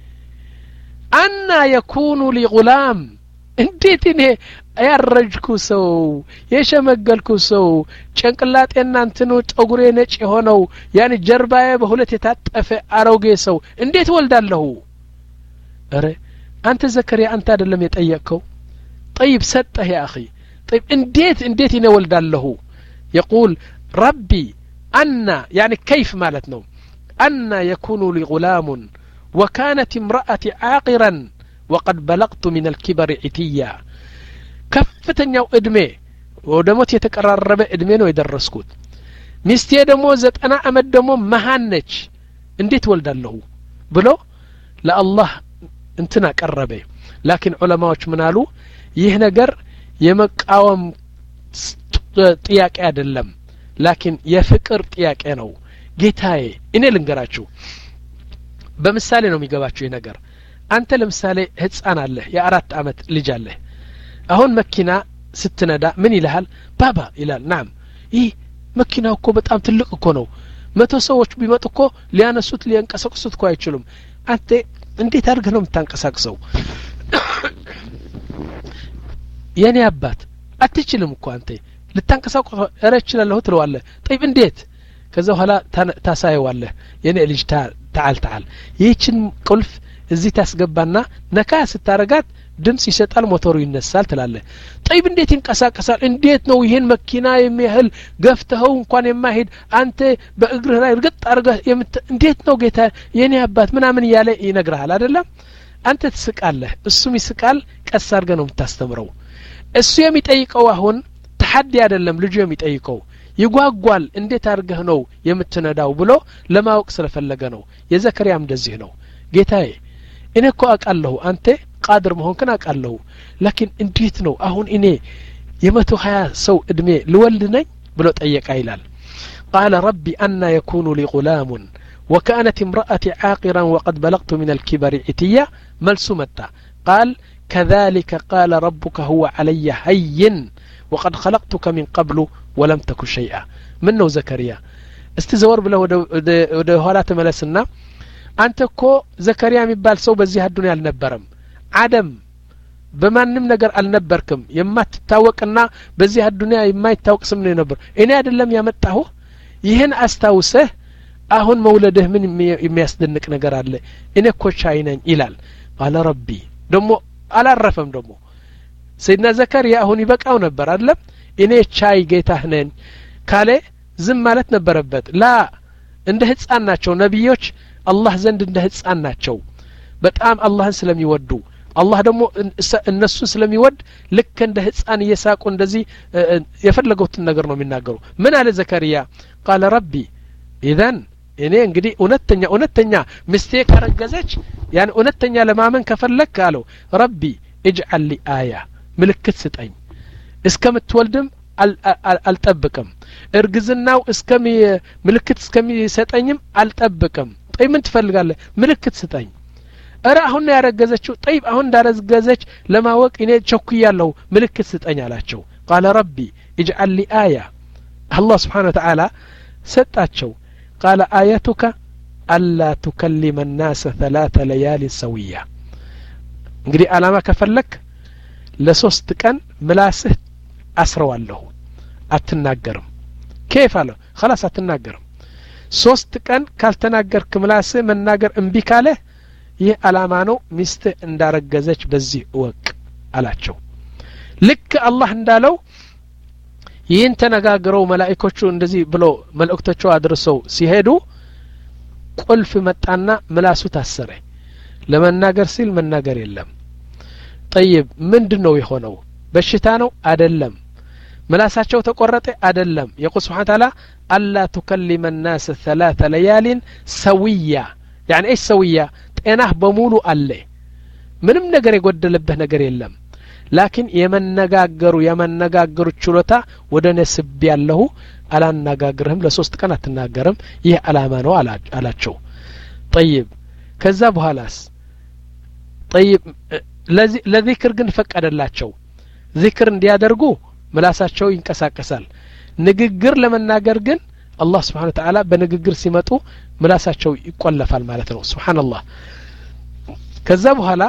أنا يكون لي غلام እንዴት እኔ ያረጅኩ ሰው የሸመገልኩ ሰው ጭንቅላቴና እንትኑ ጠጉሬ ነጭ ሆነው ያን ጀርባዬ በሁለት የታጠፈ አሮጌ ሰው እንዴት ወልዳለሁ አረ አንተ ዘከሪያ አንተ አይደለም የጠየቀው طيب ሰጠህ يا اخي طيب እንዴት እንዴት እኔ ወልዳለሁ يقول ربي أنا يعني كيف ማለት ነው أن يكون لي غلام وكانت امرأتي عاقرا وقد بلغت من الكبر عتيا كفتنياو ادمي ودموت يتقررب ادمي ነው የደረስኩት ሚስቴ ደሞ ዘጠና አመት ደሞ መሃነች እንዴት ወልዳለሁ ብሎ ለአላህ እንትና ቀረበ لكن ዑለማዎች ምን አሉ ይህ ነገር የመቃወም ጥያቄ አይደለም لكن የፍቅር ጥያቄ ነው ጌታዬ እኔ ልንገራችሁ በምሳሌ ነው የሚገባችሁ ይሄ ነገር አንተ ለምሳሌ ህፃን አለ የአራት አመት ልጅ አለ አሁን መኪና ስትነዳ ምን ይልሃል ባባ ይላል ናም ይህ መኪናው እኮ በጣም ትልቅ እኮ ነው መቶ ሰዎች ቢመጡ እኮ ሊያነሱት ሊያንቀሳቅሱት እኮ አይችሉም አንተ እንዴት አድርገህ ነው የምታንቀሳቅሰው የኔ አባት አትችልም እኮ አንተ ልታንቀሳቅሰው እረችላለሁ ትለዋለህ طيب እንዴት ከዛ በኋላ ታሳየዋለህ የኔ ልጅ تعال تعال ይህችን ቁልፍ እዚህ ታስገባና ነካ ስታረጋት ድምጽ ይሰጣል ሞተሩ ይነሳል ትላለህ طيب እንዴት ይንቀሳቀሳል እንዴት ነው ይሄን መኪና የሚያህል ገፍተው እንኳን የማይሄድ አንተ በእግርህ ላይ እርግጥ አርገህ እንዴት ነው ጌታ የኔ አባት ምናምን ያለ ይነግራል አይደለም አንተ ትስቃለህ እሱም ይስቃል ቀስ አርገህ ነው የምታስተምረው እሱ የሚጠይቀው አሁን ተሐዲ አይደለም ልጁ የሚጠይቀው ይጓጓል እንዴት አርገህ ነው የምትነዳው ብሎ ለማወቅ ስለፈለገ ነው የዘከሪያም እንደዚህ ነው ጌታዬ እኔ እኮ አቃለሁ አንተ ቃድር መሆንከን አቃለሁ لكن እንዴት ነው አሁን እኔ የመቶ ሀያ ሰው እድሜ ልወልድ ነኝ ብሎ ጠየቀ ይላል قال ربي أن يكون لي غلام وكانت امرأتي عاقرا وقد بلغت من الكبر عتيا ملسمتا قال كذلك قال ربك هو علي هين وقد خلقتك من قبل ولم تك شيئا منه زكريا استزور بله ወደ ኋላ ተመለስና አንተ እኮ ዘከሪያ የሚባል ሰው በዚህ አዱንያ አልነበረም አደም በማንም ነገር አልነበርክም የማትታወቅና በዚህ አዱንያ የማይታወቅ ስም ነው ነበር እኔ አይደለም ያመጣሁ ይሄን አስታውሰህ አሁን መውለድህ ምን የሚያስደንቅ ነገር አለ እኔ እኮ ቻይ ነኝ ይላል قال ربي ደሞ አላረፈም ደሞ ሰይድና ዘከሪያ አሁን ይበቃው ነበር አይደለም እኔ ቻይ ጌታህ ነኝ ካለ ዝም ማለት ነበረበት ላ እንደ ህፃን ናቸው ነብዮች አላህ ዘንድ እንደ ህፃን ናቸው በጣም አላህን ስለሚወዱ አላህ ደግሞ እነሱ ስለሚወድ ልክ እንደ ህፃን እየሳቁ እንደዚህ የፈለጉትን ነገር ነው የሚናገሩ ምን አለ ዘከሪያ قال ربي اذا እኔ እንግዲህ እውነተኛ እውነተኛ ሚስቴ ካረገዘች ያን እውነተኛ ለማመን ከፈለክ አለው ረቢ اجعل لي آية ምልክት ስጠኝ እስከምትወልድም አልጠብቅም እርግዝናው እስከሚ ምልክት እስከሚሰጠኝም አልጠብቅም ጠይ ምን ትፈልጋለህ ምልክት ስጠኝ አረ አሁን ያረገዘችው طيب አሁን እንዳረገዘች ለማወቅ እኔ ቸኩያለሁ ምልክት ስጠኝ አላቸው قال ربي اجعل لي آية الله سبحانه وتعالى ሰጣቸው قال آيتك ألا تكلم الناس ثلاث ليال سوية እንግዲህ አላማ ከፈለክ ለሶስት ቀን ምላስህ አስረዋለሁ አትናገርም كيف አለ خلاص አትናገርም ሶስት ቀን ካልተናገርክ ምላስህ መናገር እንቢ ካለ ይህ አላማ ነው ሚስት እንዳረገዘች በዚህ ወቅ አላቸው ልክ አላህ እንዳለው ይህን ተነጋግረው መላእክቶቹ እንደዚህ ብሎ መልእክቶቹ አድርሰው ሲሄዱ ቁልፍ መጣና ምላሱ ታሰረ ለመናገር ሲል መናገር የለም طيب ምንድነው የሆነው በሽታ ነው አይደለም ምላሳቸው ተቆረጠ አይደለም يقول سبحانه وتعالى ألا تكلم الناس ثلاث ليال سوية يعني ايش سوية ጤናህ በሙሉ አለ ምንም ነገር የጎደለበት ነገር የለም ላኪን የመነጋገሩ የመነጋገሩ ችሎታ ወደ ነስብ ያለው አላናጋግርህም ለሶስት ቀን አትናገርም ይህ አላማ ነው አላቸው طيب ከዛ በኋላስ طيب ለዚክር ግን ፈቀደላቸው ዚክር እንዲያደርጉ ምላሳቸው ይንቀሳቀሳል ንግግር ለመናገር ግን الله سبحانه وتعالى بنغغر ሲመጡ ምላሳቸው ይቆለፋል ማለት ነው سبحان الله ከዛ በኋላ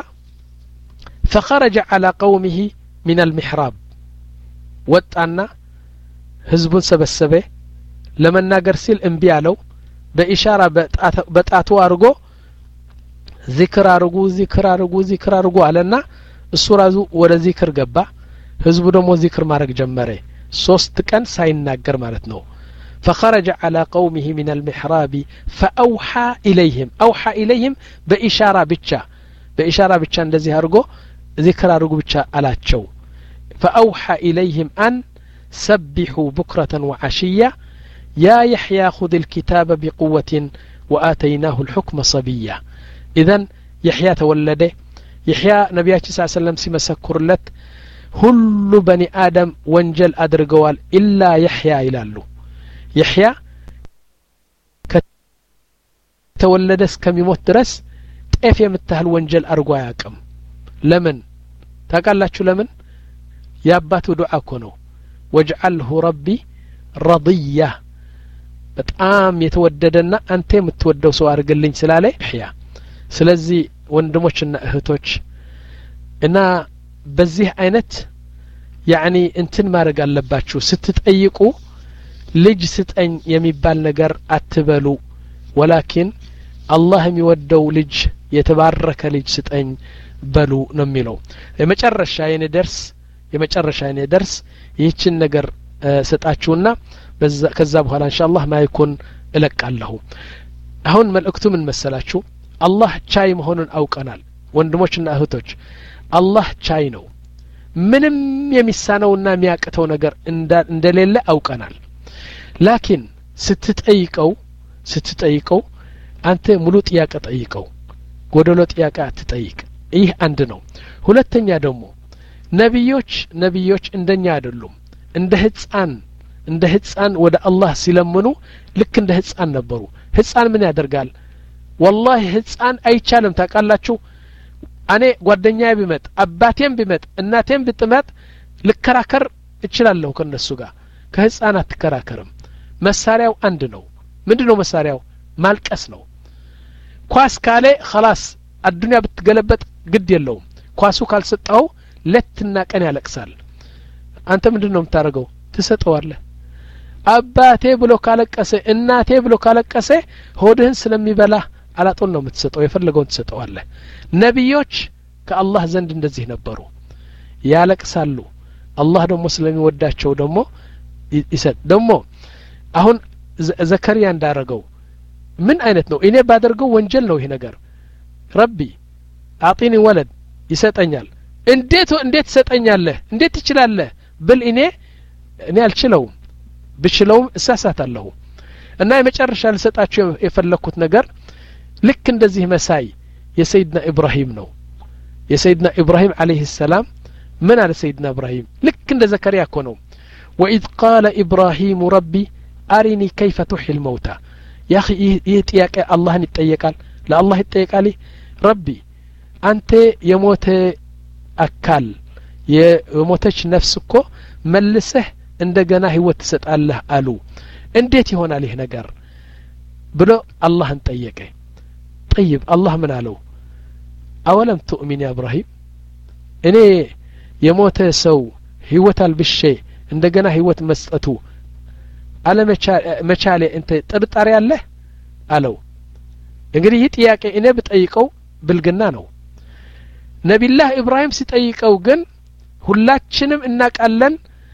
فخرج على قومه من المحراب ወጣና ህዝቡን ሰበሰበ ለመናገር ሲል እንቢ ያለው በኢሻራ በጣቱ አርጎ ዚክር አርጉ ዚክር አርጉ ዚክር አርጉ አለና እሱ ራሱ ወደ ዚክር ገባ ህዝቡ ደግሞ ዚክር ማድረግ ጀመረ ሶስት ቀን ሳይናገር ማለት ነው فخرج على قومه من المحراب فأوحى إليهم أوحى إليهم بإشارة بتشا بإشارة بتشا እንደዚህ አርጎ ذكر አርጉ ብቻ አላቸው فأوحى إليهم أن سبحوا بكرة وعشية يا يحيى خذ الكتاب بقوة وآتيناه الحكم صبيا إذن يحيى تولده يحيى نبياتي صلى الله عليه وسلم ሲመሰክሩለት ሁሉ በኒ አደም ወንጀል አድርገዋል ኢላ يحيى ይላሉ يحيى ከተወለደ እስከሚሞት ድረስ ጤፍ የምታህል ወንጀል አርጓ ያቀም ለምን ታቃላችሁ ለምን ያባቱ ዱዓ እኮ ነው ወجعله ربي رضية በጣም የተወደደና አንተ የምትወደው ሰው አርግልኝ ስላለ يحيى ስለዚህ ወንድሞችና እህቶች እና በዚህ አይነት يعني እንትን ማድረግ አለባችሁ ስትጠይቁ ልጅ ስጠኝ የሚባል ነገር አትበሉ ወላኪን አላህ የሚወደው ልጅ የተባረከ ልጅ ስጠኝ በሉ ነው የሚለው የመጨረሻ የኔ ደርስ የመጨረሻ የኔ ደርስ ይህችን ነገር ሰጣችሁና ከዛ በኋላ ኢንሻአላህ ማይኩን እለቃለሁ አሁን መልእክቱ ምን መሰላችሁ አላህ ቻይ መሆኑን አውቀናል ወንድሞችና እህቶች አላህ ቻይ ነው ምንም የሚሳነውና የሚያቅተው ነገር እንደሌለ አውቀናል ላኪን ስትጠይቀው ስትጠይቀው አንተ ሙሉ ጥያቄ ጠይቀው ጎደሎ ጥያቄ አትጠይቅ ይህ አንድ ነው ሁለተኛ ደግሞ ነብዮች ነብዮች እንደኛ አይደሉም እንደ ህፃን እንደ ህፃን ወደ አላህ ሲለምኑ ልክ እንደ ህፃን ነበሩ ህፃን ምን ያደርጋል والله ህፃን አይቻለም ታቃላችሁ እኔ ጓደኛዬ ቢመጥ አባቴም ቢመጥ እናቴም ብትመጥ ልከራከር እችላለሁ ከነሱ ጋር ከህፃናት ተከራከርም መሳሪያው አንድ ነው ምንድነው መሳሪያው ማልቀስ ነው ኳስ ካለ خلاص አዱንያ ብትገለበጥ ግድ የለውም ኳሱ ካልሰጣው ለትና ቀን ያለቅሳል አንተ ምንድነው የምታረገው ትሰጠዋለህ አባቴ ብሎ ካለቀሰ እናቴ ብሎ ካለቀሰ ሆድህን ስለሚበላ አላጦን ነው የምትሰጠው የፈለገውን ትሰጠዋለህ ነብዮች ከአላህ ዘንድ እንደዚህ ነበሩ ያለቅሳሉ አላህ ደግሞ ስለሚወዳቸው ደግሞ ይሰጥ ደግሞ አሁን ዘከሪያ እንዳረገው ምን አይነት ነው እኔ ባደርገው ወንጀል ነው ይሄ ነገር ረቢ አጥኒ ወለድ ይሰጠኛል እንዴት እንዴት ሰጠኛለህ እንዴት ትችላለህ ብል እኔ እኔ አልችለውም ብችለውም እሳሳታለሁ እና የመጨረሻ ልሰጣችሁ የፈለኩት ነገር ልክ እንደዚህ መሳይ የሰይድና ኢብራሂም ነው የሰይድና ኢብራሂም አለይሂ ሰላም ምን አለ ሰይድና ኢብራሂም ልክ እንደ ዘከሪያ እኮ ነው وإذ قال إبراهيم ربي أرني كيف تحيي الموتى يا أخي يتياك الله يتيقال لا الله يتيقال ربي أنت يموت أكال يموتش نفسك ملسه እንደገና ህይወት ትሰጣለህ አሉ እንዴት ይሆናል ይሄ ነገር ብሎ አላህን ጠየቀ طيب الله ምን አለው አወለም تؤمن يا ابراهيم እኔ የሞተ ሰው ህይወት አልብሼ እንደገና ህይወት መስጠቱ አለ መቻለ እንተ ጥርጣሬ አለ አለው እንግዲህ ይህ ጥያቄ እኔ ብጠይቀው ብልግና ነው ነብዩላህ ኢብራሂም ሲጠይቀው ግን ሁላችንም እናቃለን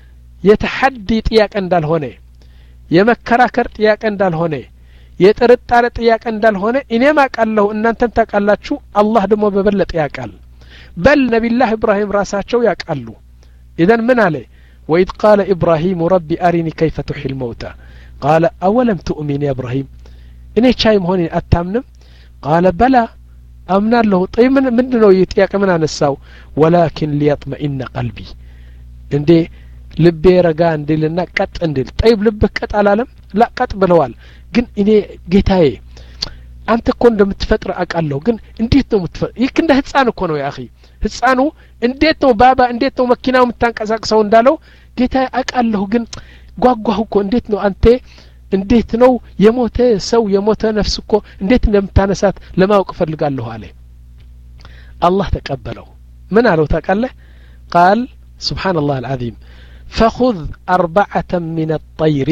የተሐዲ ጥያቄ እንዳልሆነ የመከራከር ጥያቄ እንዳልሆነ የጥርጣሬ ጥያቄ እንዳልሆነ እኔም አቃለሁ እናንተም ታቃላችሁ አላህ ደግሞ በበለጠ ያቃል በል ነብዩላህ ኢብራሂም ራሳቸው ያቃሉ اذا من عليه واذ قال ابراهيم ربي ارني كيف تحيي الموتى قال اولم تؤمن يا ابراهيم اني شايم هوني اتامنم قال بلى امنا له طيب من ምንድነው ይጥያቀ ምን አነሳው ولكن ليطمئن قلبي እንዴ ልቤ ረጋ እንድልና ቀጥ እንድል طيب ልብህ ቀጥ አላለም ላ ቀጥ ብለዋል ግን እኔ ጌታዬ አንተ እኮ እንደምትፈጥር አቃለሁ ግን እንዴት ነው የምትፈጥር ይክ እንደ ህፃን እኮ ነው ያ اخي ህፃኑ እንዴት ነው ባባ እንዴት ነው መኪናው የምታንቀሳቅሰው እንዳለው ጌታዬ አቃለሁ ግን ጓጓሁ እኮ እንዴት ነው አንተ እንዴት ነው የሞተ ሰው የሞተ ነፍስ እኮ እንዴት እንደምታነሳት ለማወቅ ፈልጋለሁ አለ አላህ ተቀበለው ምን አለው ታቃለህ قال سبحان الله العظيم فخذ أربعة من الطير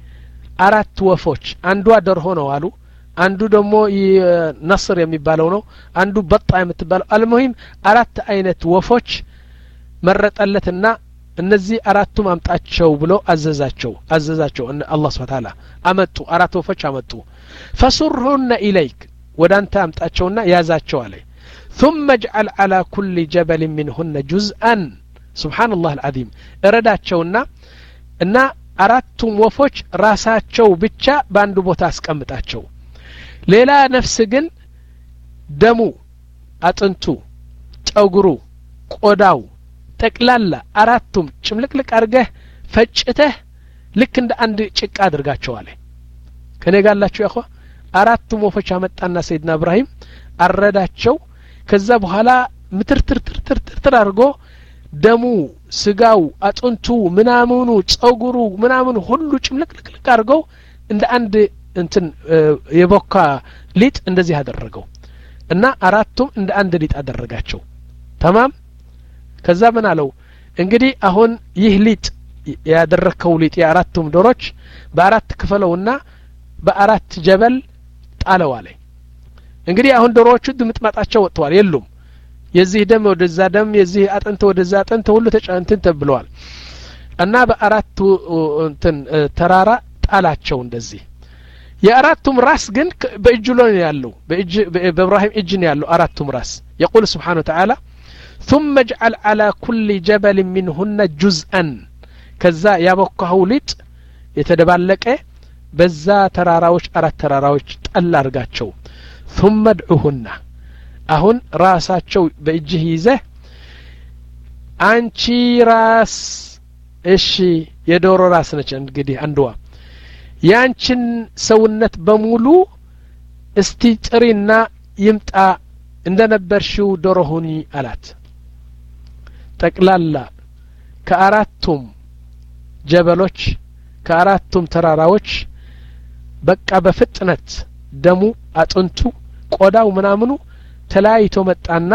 أرات وفوش عندو در هونو قالوا عندو دمو نصر የሚባለው ነው አንዱ በጣ የምትባለው المهم አራት አይነት ወፎች መረጠለትና እነዚህ አራቱም አምጣቸው ብሎ አዘዛቸው አዘዛቸው አላህ Subhanahu Ta'ala አመጡ አራት ወፎች አመጡ فسرهن إليك ወዳንተ አምጣቸውና ያዛቸው አለ ثم اجعل على كل جبل منهن جزءا سبحان الله العظيم እረዳቸውና እና አራቱም ወፎች ራሳቸው ብቻ ባንዱ ቦታ አስቀምጣቸው ሌላ ነፍስ ግን ደሙ አጥንቱ ጸጉሩ ቆዳው ጠቅላላ አራቱም ጭምልቅልቅ አርገህ ፈጭተህ ልክ እንደ አንድ ጭቃ አድርጋቸው አለ ከኔ ጋላችሁ ያخوا አራቱም ወፎች አመጣና ሰይድና ኢብራሂም አረዳቸው ከዛ በኋላ ምትርትርትርትር አርጎ ደሙ ስጋው አጥንቱ ምናምኑ ጸጉሩ ምናምኑ ሁሉ ጭምልቅልቅ አርገው እንደ አንድ እንትን የቦካ ሊጥ እንደዚህ አደረገው እና አራቱም እንደ አንድ ሊጥ አደረጋቸው تمام ከዛ ምን አለው እንግዲህ አሁን ይህ ሊጥ ያደረከው ሊጥ የአራቱም ዶሮች በአራት ክፈለውና በአራት ጀበል ጣለው አለ እንግዲህ አሁን ዶሮዎቹ ድምጥማጣቸው ወጥተዋል የሉም የዚህ ደም ወደዛ ደም የዚህ አጥንት ወደዛ አጥንት ሁሉ ተጫንተን ተብለዋል እና በአራቱ እንትን ተራራ ጣላቸው እንደዚህ የአራቱም ራስ ግን በእጁ ላይ ያለው በእጅ በኢብራሂም እጅ ነው ያለው አራቱም ራስ يقول سبحانه وتعالى ثم اجعل على كل جبل منهن جزءا كذا ያበካው ሊጥ የተደባለቀ በዛ ተራራዎች አራት ተራራዎች ጣል አርጋቸው ثم ادعوهن አሁን ራሳቸው በእጅህ ይዘህ አንቺ ራስ እሺ የዶሮ ራስ ነች እንግዲህ አንዷ ያንቺን ሰውነት በሙሉ እስቲ ጥሪና ይምጣ እንደነበርሽው ዶሮ ሁኒ አላት ጠቅላላ ከአራቱም ጀበሎች ከአራቱም ተራራዎች በቃ በፍጥነት ደሙ አጥንቱ ቆዳው ምናምኑ ተላይቶ መጣና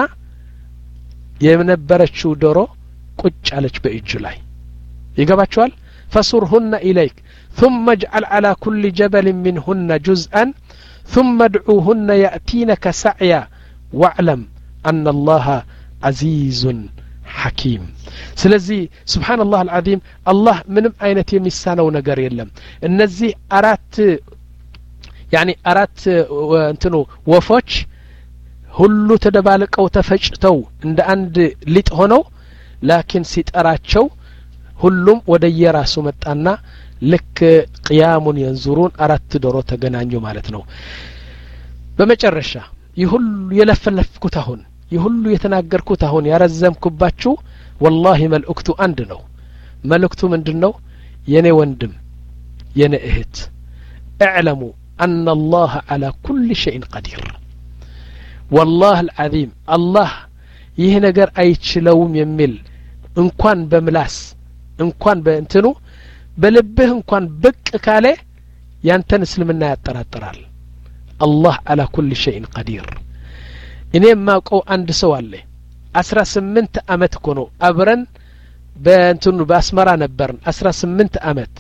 የነበረችው ዶሮ ቁጭ አለች በእጁ ላይ ይገባቸዋል فصرهن إليك ثم اجعل على كل جبل منهن جزءا ثم ادعوهن يأتينك سعيا واعلم أن الله عزيز حكيم ስለዚህ سبحان الله العظيم الله ምንም አይነት የሚሳነው ነገር የለም እነዚህ አራት يعني አራት እንትኑ ወፎች ሁሉ ተደባልቀው ተፈጭተው እንደ አንድ ሊጥ ሆነው ላኪን ሲጠራቸው ሁሉም ወደ የራሱ መጣና ልክ ቅያሙን ينظرون አራት ዶሮ ተገናኙ ማለት ነው በመጨረሻ ይሁሉ የለፈለፍኩት አሁን ይሁሉ የተናገርኩት አሁን ያረዘምኩባችሁ والله መልእክቱ አንድ ነው መልእክቱ ምንድነው የኔ ወንድም የኔ እህት اعلموا ان الله على كل شيء قدير والله العظيم الله ይህ ነገር አይችለውም የሚል እንኳን በምላስ እንኳን በእንትኑ በልብህ እንኳን ብቅ ካለ ያንተን እስልምና ያጠራጥራል الله على كل شيء قدير እኔ ማውቀው አንድ ሰው አለ አስራ ስምንት አመት እኮ ነው አብረን በእንትኑ በአስመራ ነበርን አስራ ስምንት አመት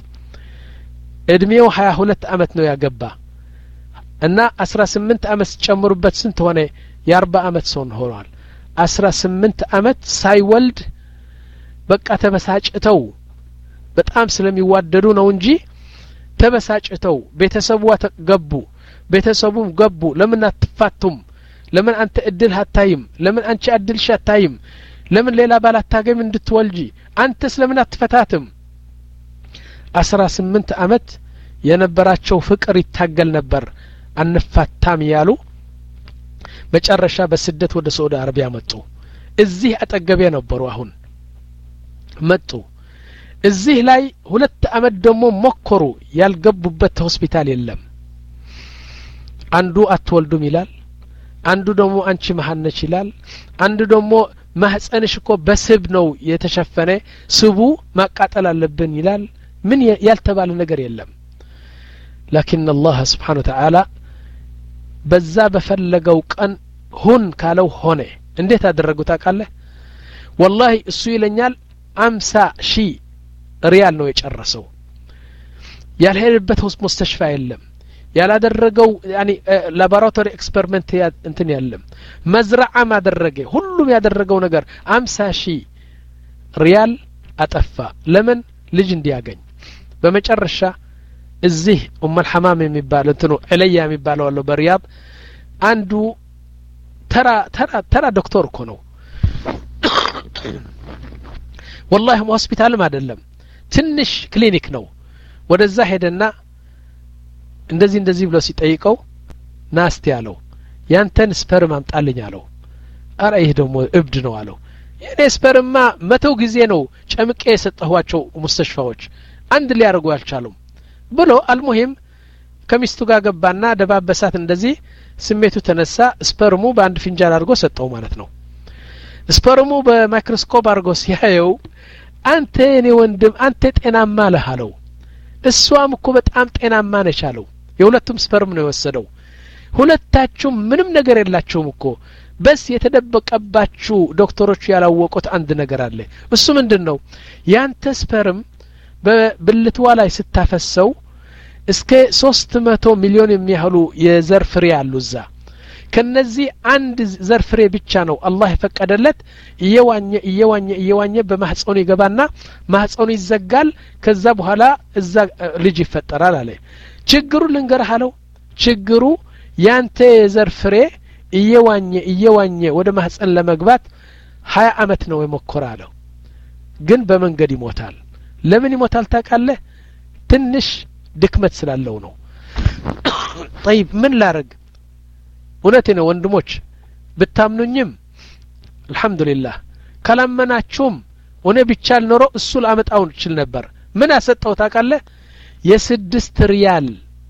እድሜው ሀያ ሁለት አመት ነው ያገባ እና አስራ ስምንት አመት ጨምሩበት ስንት ሆነ የአርባ አመት ሰው ሆኗል አስራ ስምንት አመት ሳይወልድ በቃ ተበሳጭተው በጣም ስለሚዋደዱ ነው እንጂ ተበሳጭተው ቤተሰቡ ተገቡ ቤተሰቡም ገቡ ለምን አትፋቱም ለምን አንተ እድል አታይም ለምን አንቺ እድልሽ አታይም ለምን ሌላ ባል አታገም እንድትወልጂ አንተስ ለምን አትፈታትም አስራ ስምንት አመት የነበራቸው ፍቅር ይታገል ነበር አንፋታም ያሉ መጨረሻ በስደት ወደ ሳውዲ አረቢያ መጡ እዚህ አጠገቤ ነበሩ አሁን መጡ እዚህ ላይ ሁለት አመት ደሞ ሞከሩ ያልገቡበት ሆስፒታል የለም አንዱ አትወልዱም ይላል አንዱ ደሞ አንቺ መሐነች ይላል አንዱ ደሞ ማህፀንሽ እኮ በስብ ነው የተሸፈነ ስቡ ማቃጠል አለብን ይላል ምን ያልተባለ ነገር የለም لكن الله سبحانه وتعالى በዛ በፈለገው ቀን ሁን ካለው ሆነ እንዴት አደረጉት አቃለ والله እሱ ይለኛል አምሳ ሺህ ሪያል ነው የጨረሰው ያልሄደበት ሙስተሽፋ የለም ያላደረገው يعني ላቦራቶሪ ኤክስፐሪመንት እንትን ያለም መዝራዓ ማደረገ ሁሉም ያደረገው ነገር አምሳ ሺህ ሪያል አጠፋ ለምን ልጅ እንዲያገኝ በመጨረሻ እዚህ ኡም الحمام የሚባል እንትኑ እለያ የሚባለው አለው በሪያድ አንዱ ተራ ተራ ተራ ዶክተር እኮ ነው والله ሆስፒታልም አይደለም ትንሽ ክሊኒክ ነው ወደዛ ሄደና እንደዚህ እንደዚህ ብሎ ሲጠይቀው ናስቲ ያለው ያንተን ስፐርም አምጣልኝ አለው አረ ይሄ ደግሞ እብድ ነው አለው የኔ ስፐርማ መቶ ጊዜ ነው ጨምቄ የሰጠኋቸው ሙስተሽፋዎች አንድ ሊያርጉ አልቻሉም ብሎ አልሙሂም ከሚስቱ ጋር ገባና ደባበሳት እንደዚህ ስሜቱ ተነሳ ስፐርሙ በአንድ ፍንጃል አድርጎ ሰጠው ማለት ነው ስፐርሙ በማይክሮስኮፕ አድርጎ ሲያየው አንተ የኔ ወንድም አንተ ጤናማ ነህ አለው እሷም እኮ በጣም ጤናማ ነች አለው የሁለቱም ስፐርም ነው የወሰደው ሁለታችሁም ምንም ነገር የላችሁም እኮ በስ የተደበቀባችሁ ዶክተሮች ያላወቁት አንድ ነገር አለ እሱ ምንድነው ያንተ ስፐርም በብልትዋ ላይ ስታፈሰው እስከ ሶስት መቶ ሚሊዮን የሚያህሉ የዘር ፍሬ አሉ እዛ ከነዚህ አንድ ዘር ፍሬ ብቻ ነው አላህ የፈቀደለት እየዋኘ እየዋኘ እየዋኘ በማህፀኑ ይገባና ማህፀኑ ይዘጋል ከዛ በኋላ እዛ ልጅ ይፈጠራል አለ ችግሩ ልንገርህ አለው ችግሩ ያንተ የዘር ፍሬ እየዋኘ እየዋኘ ወደ ማህፀን ለመግባት ሀያ አመት ነው የሞከራለው ግን በመንገድ ይሞታል ለምን ይሞታል ታውቃለህ ትንሽ ድክመት ስላለው ነው طيب ምን ላርግ እውነቴ ነው ወንድሞች ብታምኑኝም አልহামዱሊላህ ካላመናችሁም እኔ ብቻል ኖሮ እሱ ላመጣው ይችል ነበር ምን አሰጠው ታውቃለህ የስድስት ሪያል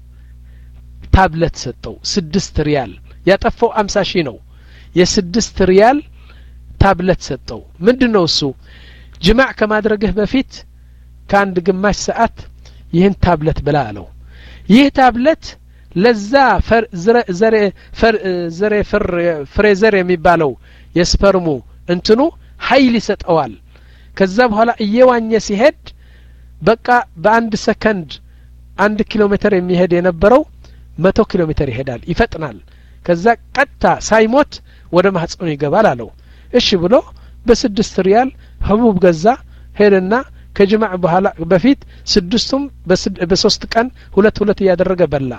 ታብሌት ሰጠው ስድስት ሪያል ያጠፋው አምሳ ሺህ ነው የስድስት ሪያል ታብሌት ሰጠው ምንድነው እሱ ጅማዕ ከማድረግህ በፊት ከአንድ ግማሽ ሰዓት ይህን ታብሌት ብላ አለው ይህ ታብሌት ለዛ ፈር ዘረ ፈር ዘረ ፈር ፍሬዘር የሚባለው የስፐርሙ እንትኑ ኃይል ይሰጠዋል ከዛ በኋላ እየዋኘ ሲሄድ በቃ በአንድ ሰከንድ አንድ ኪሎ ሜትር የሚሄድ የነበረው መቶ ኪሎ ሜትር ይሄዳል ይፈጥናል ከዛ ቀጥታ ሳይሞት ወደ ማህፀኑ ይገባል አለው እሺ ብሎ በስድስት ሪያል ህቡብ ገዛ ሄደና ከጅማዕ በኋላ በፊት ስድስቱም በሶስት ቀን ሁለት ሁለት ያደረገ በላ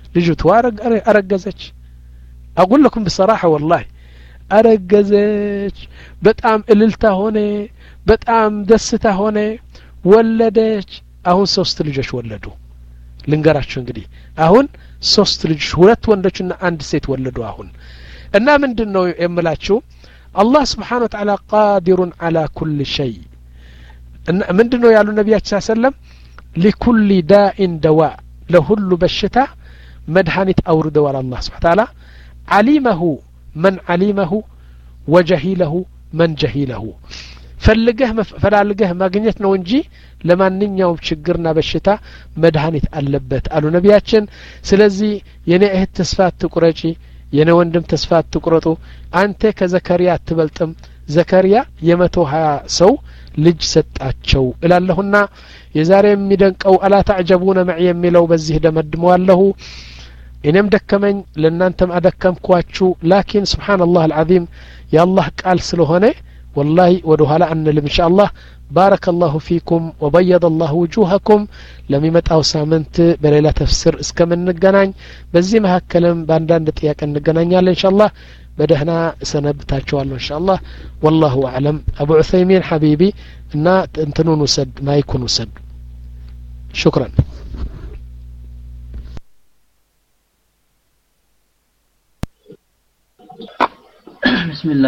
ልጅቷ አረገዘች اقول لكم بصراحه والله አረገዘች በጣም እልልታ ሆነ በጣም ደስታ ሆነ ወለደች አሁን ሶስት ልጆች ወለዱ ልንገራችሁ እንግዲህ አሁን ሶስት ልጆች ሁለት ወንዶችና አንድ ሴት ወለዱ አሁን እና ምንድነው የምላችሁ الله سبحانه وتعالى قادر على كل شيء ምንድነው ያሉ ነብያችን ሰለላሁ ዐለይሂ ወሰለም لكل داء دواء ለሁሉ በሽታ መድኃኒት አውርደዋል الله سبحانه وتعالى علمه من علمه وجهيله من جهيله ፈልገህ ፈላልገህ ማግኘት ነው እንጂ ለማንኛውም ችግርና በሽታ መድኃኒት አለበት አሉ ነብያችን ስለዚህ የኔ እህት ተስፋ አትቁረጪ የኔ ወንድም ተስፋ አትቁረጡ አንተ ከዘከሪያ አትበልጥም ዘከሪያ የመቶ ሀያ ሰው ልጅ ሰጣቸው እላለሁና የዛሬ የሚደንቀው አላ ተዕጀቡነ معي የሚለው በዚህ ደመድመዋለሁ እኔም ደከመኝ ለእናንተም አደከምኳችሁ ላኪን ሱብሃንአላህ العظيم ያላህ ቃል ስለሆነ والله ودوها أنلم إن شاء الله بارك الله فيكم وبيض الله وجوهكم لم يمتعوا سامنت بليلة تفسير اسكمن نقنان بزي ما هكلم باندان دتياك نقنان يالله إن شاء الله بدهنا سنبتاچو الله إن شاء الله والله أعلم أبو عثيمين حبيبي إنا انتنون وسد ما يكون وسد شكرا بسم الله